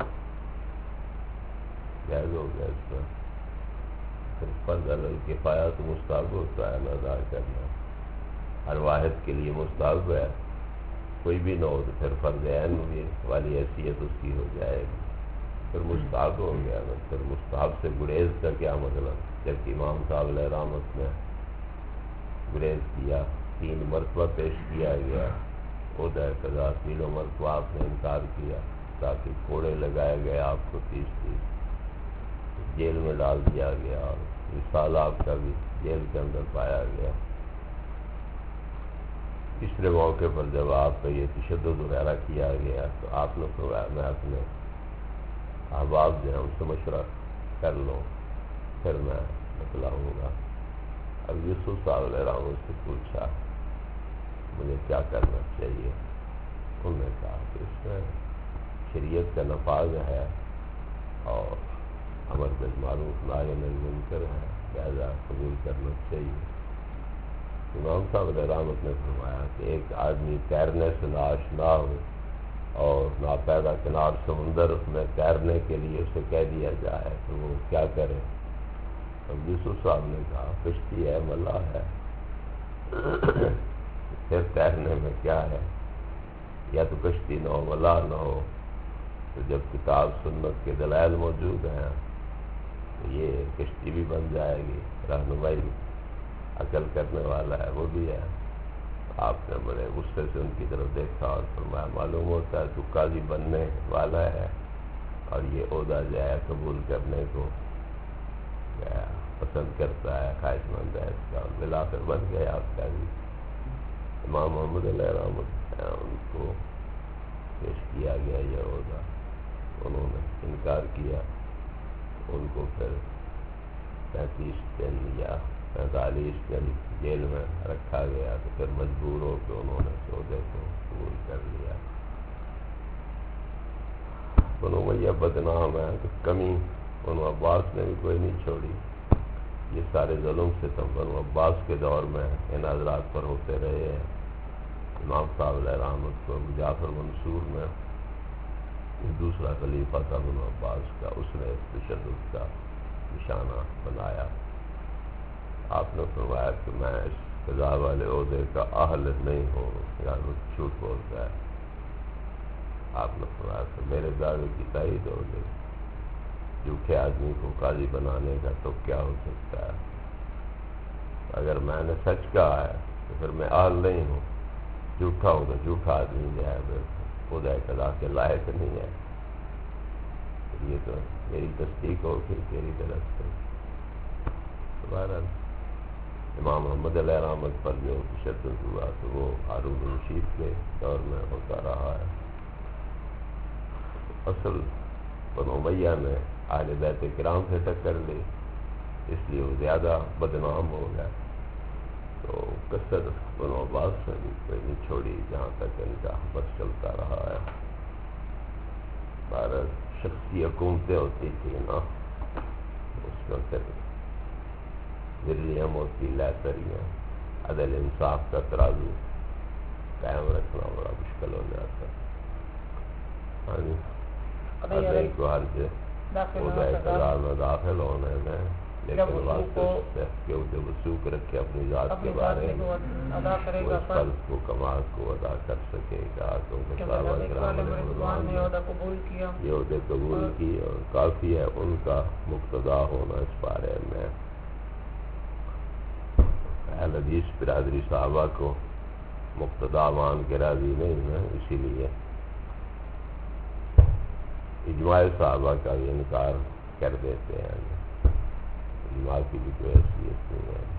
جائز ہو گیا۔ اس میں پھر فرض الکفایہ تو مستحب ہوتا ہے ادا کرنا، ہر واحد کے لیے مستحب ہے، کوئی بھی نہ ہو تو پھر فرض عین والی حیثیت اس کی ہو جائے گی، پھر مستحب ہو گیا۔ پھر مستحب سے گریز کا کیا مطلب؟ جبکہ امام صاحب علیہ رحمت نے گریز کیا، 3 مرتبہ پیش کیا گیا عہدہ قضا، 3 مرتبہ آپ نے انکار کیا، تاکہ کوڑے لگائے گئے آپ کو 30 جیل میں ڈال دیا گیا، اور 20 سال آپ کا بھی جیل کے اندر پایا گیا۔ تیسرے موقع پر جب آپ کا یہ تشدد وغیرہ کیا گیا تو آپ نے فرمایا میں اپنے احباب جو ہیں ان سے مشورہ کر لوں پھر میں بتلاؤں گا۔ اب یوسف صاحب علیہ السلام سے پوچھا مجھے کیا کرنا چاہیے، انہوں نے کہا کہ اس میں شریعت کا نفاذ ہے اور امر بالمعروف نہی عن المنکر ہے، لہذا قبول کرنا چاہیے۔ امام صاحب علیہ رحمت نے فرمایا کہ ایک آدمی تیرنے سے ناآشنا ہو اور ناپیدا کنار سمندر میں تیرنے کے لیے اسے کہہ دیا جائے تو وہ کیا کرے؟ اب یوسف صاحب نے کہا کشتی ہے، ملاح ہے، پھر تیرنے میں کیا ہے؟ یا تو کشتی نہ ہو، ملاح نہ ہو، تو جب کتاب سنت کے دلائل موجود ہیں تو یہ کشتی بھی بن جائے گی، رہنمائی عقل کرنے والا ہے وہ بھی ہے۔ آپ نے بڑے غصے سے ان کی طرف دیکھا اور فرمایا معلوم ہوتا ہے تو قاضی بننے والا ہے اور یہ عہدہ جو ہے قبول کرنے کو پسند کرتا ہے، خواہش مند ہے اس کا، ملا کر بن گیا آپ قاضی۔ امام محمد علیہ رحمت ان کو پیش کیا گیا یہ عہدہ، انہوں نے انکار کیا، ان کو پھر 35 دن یا 45 دن جیل میں رکھا گیا، تو پھر مجبور ہو کہ انہوں نے عہدے کو قبول کر لیا۔ بنو امیہ بدنام ہے کہ کمی بنو عباس نے بھی کوئی نہیں چھوڑی، یہ سارے ظلم ستم بنو عباس کے دور میں ان حضرات پر ہوتے رہے ہیں۔ امام صاحب علیہ رحمت کو ابو جعفر منصور میں دوسرا خلیفہ تھا بنو عباس کا، اس نے اس تشدد کا نشانہ بنایا۔ آپ نے فرمایا کہ میں اس قضا والے عہدے کا اہل نہیں ہوں، یعنی جھوٹ بولتا ہے۔ آپ نے فرمایا کہ میرے دعوے کی تائید ہو گئی، جھوٹے آدمی کو قاضی بنانے کا تو کیا ہو سکتا ہے؟ اگر میں نے سچ کہا ہے تو پھر میں اہل نہیں ہوں، جھوٹا ہوں تو جھوٹا آدمی جو ہے عہدہ قضا کے لائق نہیں ہے۔ یہ تو میری تصدیق ہو پھر تیری طرف سے۔ امام محمد علیہ رحمت پر جو تشدد ہوا تو وہ ہارون الرشید کے دور میں ہوتا رہا ہے. اصل بنو امیہ نے اہل بیت کرام سے ٹکر لی، اس لیے وہ زیادہ بدنام ہو گیا. تو کثر بنو عباس نے بھی کوئی نہیں چھوڑی جہاں تک ان کا بس چلتا رہا ہے. بھارت شخصی حکومتیں ہوتی تھیں نا، اس میں پھر ذریعہ ہوتی لہتریاں، عدل انصاف کا ترازو قائم رکھنا بڑا مشکل ہو جاتا. ہاں جی، ہر کو ہر اقتدار میں داخل ہونے میں، لیکن واسطے کے وسوخ رکھے اپنی ذات کے بارے میں وہ اس فرض کو کمال کو ادا کر سکے گا. کیونکہ صحابہ کرام نے یہ عہدے قبول کی اور کافی ہے ان کا مقتدا ہونا اس بارے میں. اہل حدیث برادری صحابہ کو مقتدا مان کے راضی نہیں ہے، اسی لیے اجماع صحابہ کا بھی انکار کر دیتے ہیں. اجماع کی بھی کوئی حیثیت نہیں ہے.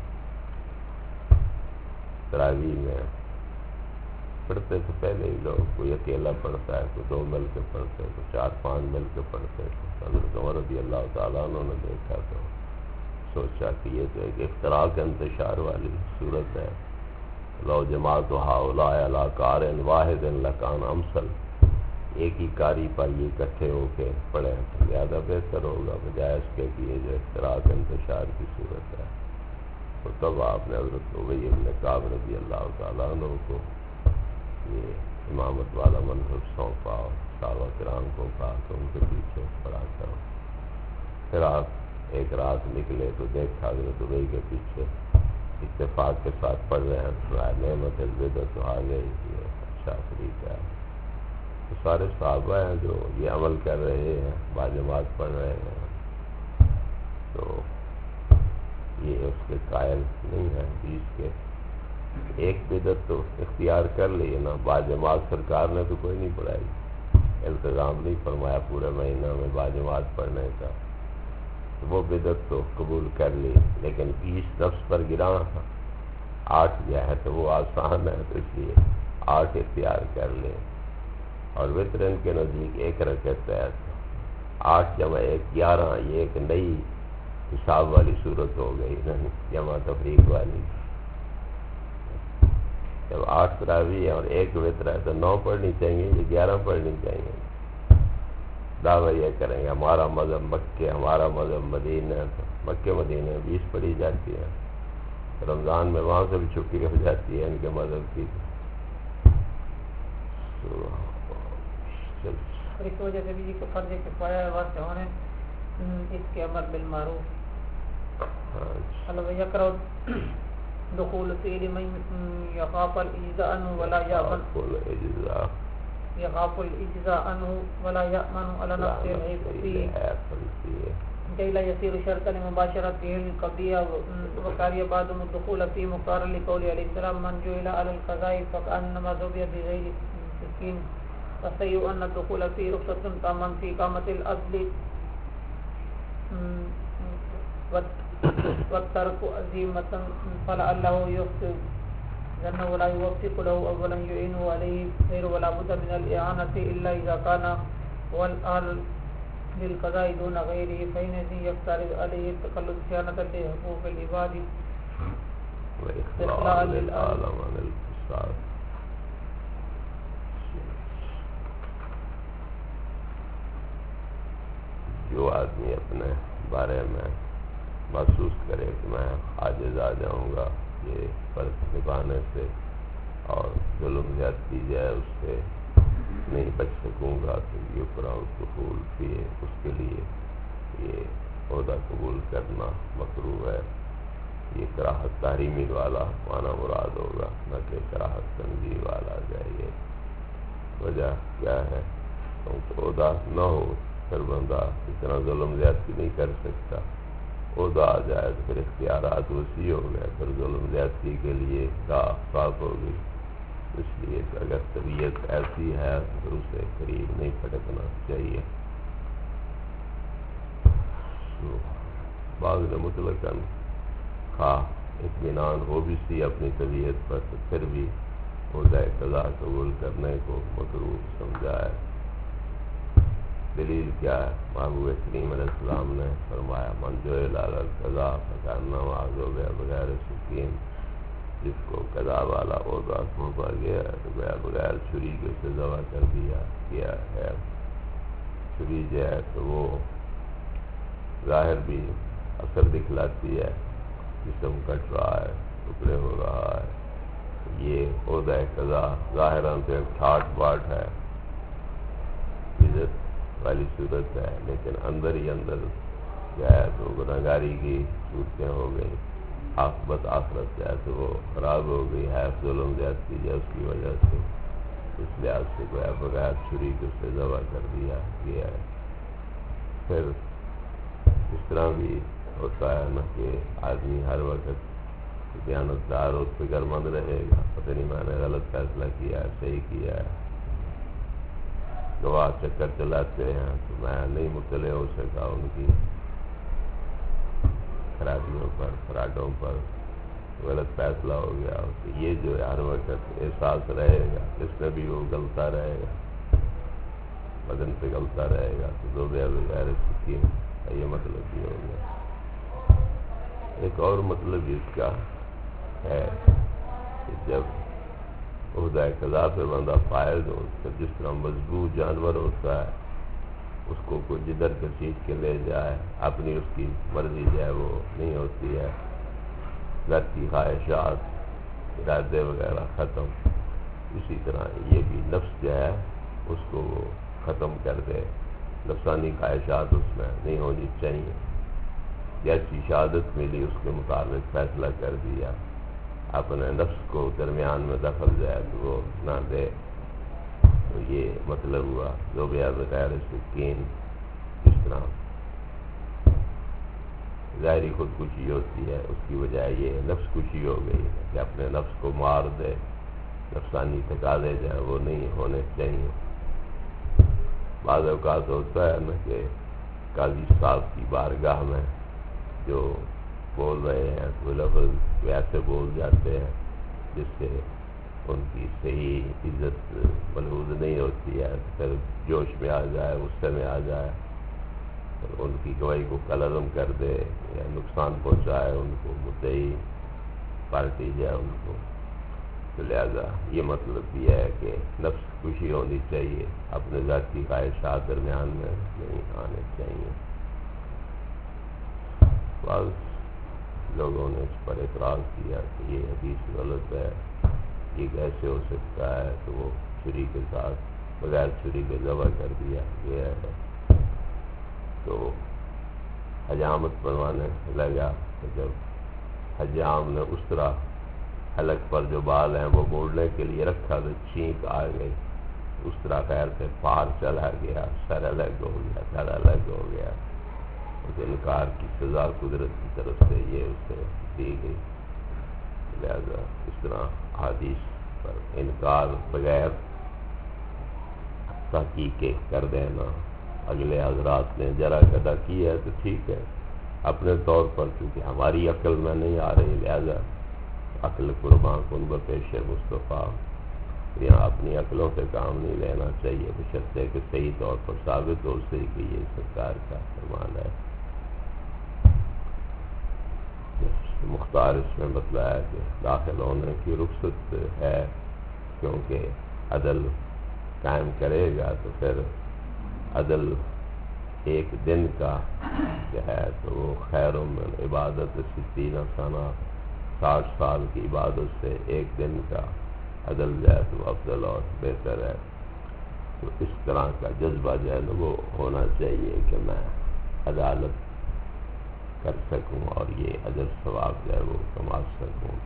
تراویح میں پڑھتے تو پہلے ہی لوگ، کوئی اکیلا پڑھتا ہے، کوئی 2 مل کے پڑھتے ہیں، کوئی 4-5 مل کے پڑھتے ہیں. حضرت عمر رضی اللہ تعالیٰ عنہ نے دیکھا تو سوچا کہ یہ تو ایک اختراق انتشار والی صورت ہے. لو جماعت ہؤلاء علی قار واحد لکان امثل، ایک ہی قاری پر یہ اکٹھے ہو کے پڑھیں تو زیادہ بہتر ہوگا بجائے اس کے کہ یہ جو اختراق انتشار کی صورت ہے. تو تب آپ نے حضرت ابی بن کعب رضی اللہ تعالیٰ عنہ کو یہ امامت والا منصب سونپا اور صحابہ کرام کو کہا کہ ان کے پیچھے پڑھا کرو. پھر آپ ایک رات نکلے تو دیکھا حضرت ابی کے پیچھے اتفاق کے ساتھ پڑھ رہے ہیں. نعمت البدعۃ تو آ گئی، یہ اچھا طریقہ ہے. تو سارے صحابہ ہیں جو یہ عمل کر رہے ہیں، باجماعت پڑھ رہے ہیں، تو یہ اس کے قائل نہیں ہے. حدیث کے ایک بدعت تو اختیار کر لی نا، باجماعت سرکار نے تو کوئی نہیں پڑھائی، التزام نہیں فرمایا پورے مہینہ میں باجماعت پڑھنے کا. وہ بدعت تو قبول کر لی، لیکن 20 نفس پر گراں 8 جو ہے تو وہ آسان ہے، تو اس لیے 8 اختیار کر لے. اور وتر ان کے نزدیک 1 رکعت ہے، 8 جمع 1 11. یہ ایک نئی حساب والی صورت ہو گئی، نہیں جمع تفریق والی. جب 8 تراویح ہے اور 1 وتر ہے تو 9 پڑھنی چاہیے یا 11 پڑھنی چاہیے. دعویٰ یہ کریں گے ہمارا مذہب مکہ، ہمارا مذہب مدینہ. مکہ مدینہ 20 پڑھی جاتی ہے، رمضان میں وہاں سے بھی چھٹی ہو جاتی ہے ان کے مذہب کی. اس وجہ سے بھی کو فرض کفایہ ہے واسطے ہونے اس کے امر بالمعروف. اللہ یکرہ دخول فعل من یخاف الاجزاء عنه ولا یأمن يخاف الإجزاء عنه ولا يأمن على نفسه العيب فيه كي لا يصير شرطا لمباشرته القضية. وقال بعضهم الدخول في مقارن لقول عليه السلام من جعل على القضاء فكأنما ذبح بغير سكين. فالصحيح أن الدخول فيه رخصة تاما في إقامة العدل والترك عزيمة فلعله يخطئ لأنه ولا يوفق له أولا يعينه عليه غير ولا بد من الإعانة إلا إذا كان هو الآل للقضاء دون غيره فإنه يفترض عليه التقلد صيانة لحقوق العباد وإخلاء للعالم عن الفساد. جو آدمی اپنے بارے میں محسوس کرے کہ میں عاجز آ جاؤں گا یہ فرض نبھانے سے اور ظلم زیادتی جائے اس سے نہیں بچ سکوں گا، تو یہ قرآن قبول کیے اس کے لیے یہ عہدہ قبول کرنا مکروہ ہے. یہ کراہت تحریمی والا معنی مراد ہوگا، نہ کہ کراہت تنزیہ والا. جائے وجہ کیا ہے؟ کیونکہ عہدہ نہ ہو پھر بندہ اتنا ظلم زیادتی نہیں کر سکتا. عہدہ آ جائے تو پھر اختیارات وسیع ہو گئے، پھر ظلم زیادتی کے لیے راہ صاف ہو گئی. اس لیے کہ اگر طبیعت ایسی ہے تو اسے قریب نہیں پھٹکنا چاہیے. بعض نے مطلقاً کہا اطمینان ہو بھی سی اپنی طبیعت پر تو پھر بھی عہدہ قضا قبول کرنے کو مکروہ سمجھا ہے۔ دلیل کیا ہے؟ محبوب کریم علیہ السلام نے فرمایا من جعل علی القضا فکأنما ذبح بغیر سکین، جس کو قضا والا عہدہ سونپا گیا ہے تو گویا بغیر چھری کے اسے ذبح کر دیا گیا ہے۔ چھری جو ہے تو وہ ظاہر بھی اثر دکھلاتی ہے، جسم کٹ رہا ہے، ٹکڑے ہو رہا ہے، یہ عہدہ قضا ظاہراً تو ایک ٹھاٹ باٹ ہے، عزت والی صورت ہے، لیکن اندر ہی اندر جو ہے تو گناہگاری کی صورتیں ہو گئی، عاقبت آخرت جو ہے تو وہ خراب ہو گئی ہے، ظلم زیادتی ہے اس کی وجہ سے، اس لحاظ سے گویا بغیر چھری کے اسے ذبح کر دیا گیا ہے۔ پھر اس طرح بھی ہوتا ہے نا کہ آدمی ہر وقت دیانتدار اور فکر مند رہے گا، پتہ نہیں میں نے غلط فیصلہ کیا ہے صحیح کیا ہے، گواہ چکر چلاتے ہیں تو میں نہیں مطلع ہو سکا ان کی خرابیوں پر، فراڈوں پر، غلط فیصلہ ہو گیا، تو یہ جو ہر وقت احساس رہے گا، اس میں بھی وہ گلتا رہے گا، بدن پہ گلتا رہے گا، تو ذبح بغیر سکین کا یہ مطلب بھی ہو گیا۔ ایک اور مطلب اس کا ہے کہ جب عہدہ قضا پہ بندہ فائز ہو تو جس طرح مضبوط جانور ہوتا ہے، اس کو کوئی جدھر گھسیٹ کے لے جائے، اپنی اس کی مرضی جو ہے وہ نہیں ہوتی ہے، ذاتی خواہشات، ارادے وغیرہ ختم، اسی طرح یہ بھی نفس جو ہے اس کو وہ ختم کر دے، نفسانی خواہشات اس میں نہیں ہونی چاہیے، جیسی شہادت ملی اس کے مطابق فیصلہ کر دیا، اپنے نفس کو درمیان میں دخل جائے تو وہ نہ دے، تو یہ مطلب ہوا ذبح بغیر سکین۔ اس طرح ظاہری خودکشی ہوتی ہے، اس کی وجہ یہ نفس کشی ہو گئی کہ اپنے نفس کو مار دے، نفسانی تقاضے جو ہیں وہ نہیں ہونے چاہیے۔ بعض اوقات ہوتا ہے نا کہ قاضی صاحب کی بارگاہ میں جو بول رہے ہیں تو لفظ ایسے بول جاتے ہیں جس سے ان کی صحیح عزت ملحوظ نہیں ہوتی ہے، پھر جوش میں آ جائے، غصے میں آ جائے، ان کی گواہی کو کالعدم کر دے یا نقصان پہنچائے ان کو، مدعی پارٹی جو ہے ان کو، تو لہذا یہ مطلب بھی ہے کہ نفس خوشی ہونی چاہیے، اپنے ذاتی خواہشات درمیان میں نہیں آنے چاہیے۔ بعض لوگوں نے اس پر اعتراض کیا کہ یہ حدیث غلط ہے، یہ کیسے ہو سکتا ہے کہ وہ چھری کے ساتھ بغیر چھری کے ذبح کر دیا گیا ہے، تو حجامت بنوانے لگا کہ جب حجام نے اس طرح حلق پر جو بال ہیں وہ موڑنے کے لیے رکھا تو چھینک آ گئی، اس طرح خیر سے پار چلا گیا، سر الگ ہو گیا، سر الگ ہو گیا، اس انکار کی سزا قدرت کی طرف سے یہ اسے دی گئی۔ لہذا اس طرح حدیث پر انکار بغیر تحقیق کر دینا، اگلے حضرات نے جرا قدا کی ہے تو ٹھیک ہے، اپنے طور پر چونکہ ہماری عقل میں نہیں آ رہی، لہذا عقل قرباں کن بپیش مصطفیٰ، یہاں اپنی عقلوں سے کام نہیں لینا چاہیے، بشرطے کہ صحیح طور پر ثابت ہو سے کہ یہ سرکار کا فرمان ہے۔ مختار اس میں بتلایا کہ داخل ہونے کی رخصت ہے، کیونکہ عدل قائم کرے گا تو پھر عدل ایک دن کا جو ہے تو وہ خیر من عبادت 60 سنہ، 60 سال کی عبادت سے ایک دن کا عدل جو ہے تو افضل اور بہتر ہے۔ تو اس طرح کا جذبہ جو ہے وہ ہونا چاہیے کہ میں عدالت کر سکوں اور یہ اجر ثواب جو ہے وہ کما سکوں،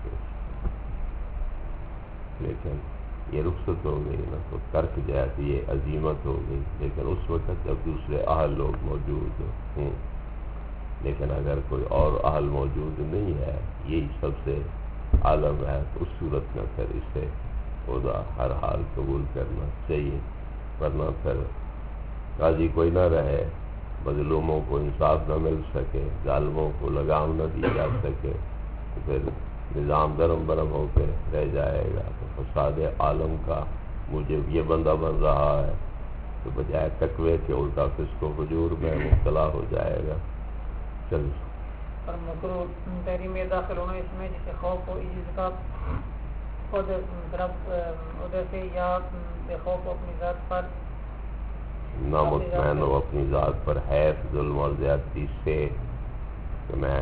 لیکن یہ رخصت ہو گئی نا تو ترک جو ہے تو یہ عزیمت ہو گئی، لیکن اس وقت جب دوسرے اہل لوگ موجود ہوں، لیکن اگر کوئی اور اہل موجود نہیں ہے، یہی سب سے عالم ہے، تو اس صورت میں پھر اسے خدا ہر حال قبول کرنا چاہیے، ورنہ پھر قاضی کوئی نہ رہے، مظلوموں کو انصاف نہ مل سکے، ظالموں کو لگام نہ دی جا سکے، تو پھر نظام درم برم ہو کے رہ جائے گا، تو فساد عالم کا موجب یہ بندہ بن رہا ہے، تو بجائے تقوی کے الٹا فسق و فجور میں مبتلا ہو جائے گا۔ چل اور مکروہ تحریم میں داخل ہونا اس میں جسے خوف و عجز کا خود طرف ادھر سے یا بے خوف اپنی ذات پر نہ مطمئن ہو اپنی ذات پر حیف ظلم اور زیادتی سے کہ میں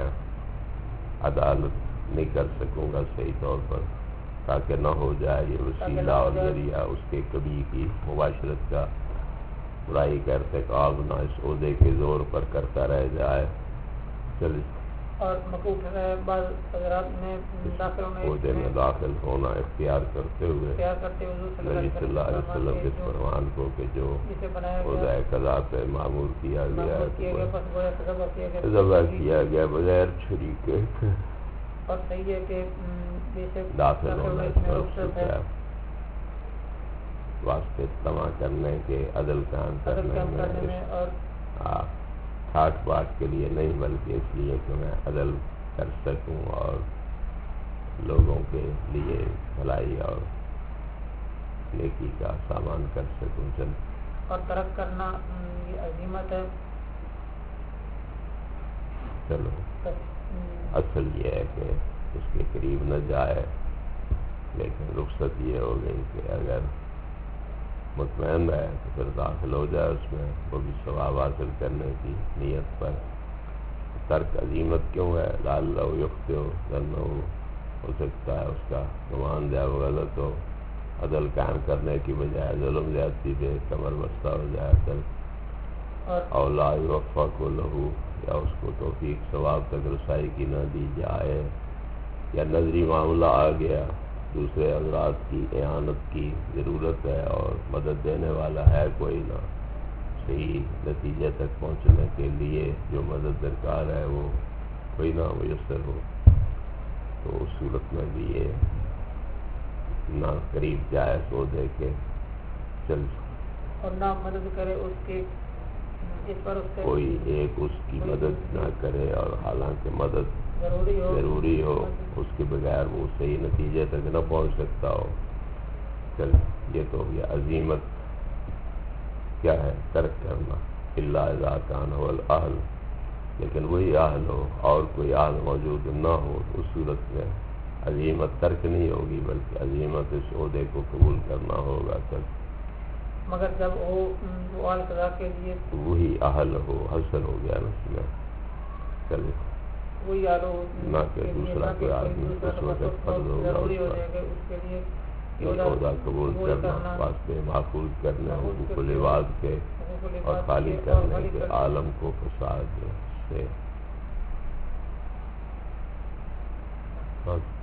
عدالت نہیں کر سکوں گا صحیح طور پر، تاکہ نہ ہو جائے یہ وسیلہ اور ذریعہ اس کے کبھی کی مباشرت کا، برائی کا ارتکاب نہ اس عہدے کے زور پر کرتا رہ جائے۔ چل اور مکروہ بعض حضرات نے داخل ہونا عہدے میں داخل ہونا اختیار کرتے ہوئے حضور نبی صلی اللہ علیہ وسلم کے فرمان کو کہ جو عہدہ قضا پہ معمور کیا گیا ہے ذبح کیا گیا بغیر چھری کے، اور صحیح ہے کہ داخل ہونا اس پر رخصت ہے، واسطے تما کرنے کے، عدل قائم کرنے میں اور ٹھاٹ باٹ کے لیے نہیں، بلکہ اس لیے کہ میں عدل کر سکوں اور لوگوں کے لیے بھلائی اور نیکی کا سامان کر سکوں۔ چل اور ترک کرنا یہ عظیمت ہے۔ چلو اصل یہ ہے کہ اس کے قریب نہ جائے، لیکن رخصت یہ ہو گئی کہ اگر مطمئن ہے تو پھر داخل ہو جائے اس میں، وہ بھی ثواب حاصل کرنے کی نیت پر۔ ترک عظیمت کیوں ہے؟ لعلہ یخطئ، ورنہ ہو سکتا ہے اس کا گمان جائے وہ غلط ہو، عدل قائم کرنے کی بجائے ظلم زیادتی پہ کمر بستہ ہو جائے، اور لا یوفق لہ، یا اس کو توفیق ثواب تک رسائی کی نہ دی جائے، یا نظری معاملہ آ گیا، دوسرے حضرات کی اعانت کی ضرورت ہے اور مدد دینے والا ہے کوئی نہ، صحیح نتیجے تک پہنچنے کے لیے جو مدد درکار ہے وہ کوئی نہ میسر ہو، تو اس صورت میں بھی یہ نہ قریب جائے سو دے کے چل، اور نہ مدد کرے اس کے اس پر اس کوئی ایک اس کی مدد نہ کرے، اور حالانکہ مدد ضروری ہو، اس کے بغیر وہ صحیح نتیجے تک نہ پہنچ سکتا ہو۔ چل یہ تو یہ عظیمت کیا ہے؟ ترک کرنا، الا اذا کان هو الاہل، لیکن وہی اہل ہو اور کوئی اہل موجود نہ ہو، اس صورت میں عظیمت ترک نہیں ہوگی، بلکہ عظیمت اس عہدے کو قبول کرنا ہوگا۔ چل مگر جب وہ آل قضا کے لیے وہی اہل ہو، حاصل ہو گیا نا اس میں، چلے وہی آلو نہ کہ دوسرا کوئی آدمی اس وقت فرض ہوگا ضروری ہو جائے گا اس کے لیے یہ عہدہ قبول کرنا، واسطے محفوظ کرنے حقوق العباد کے اور خالی کرنے کے عالم کو فساد سے۔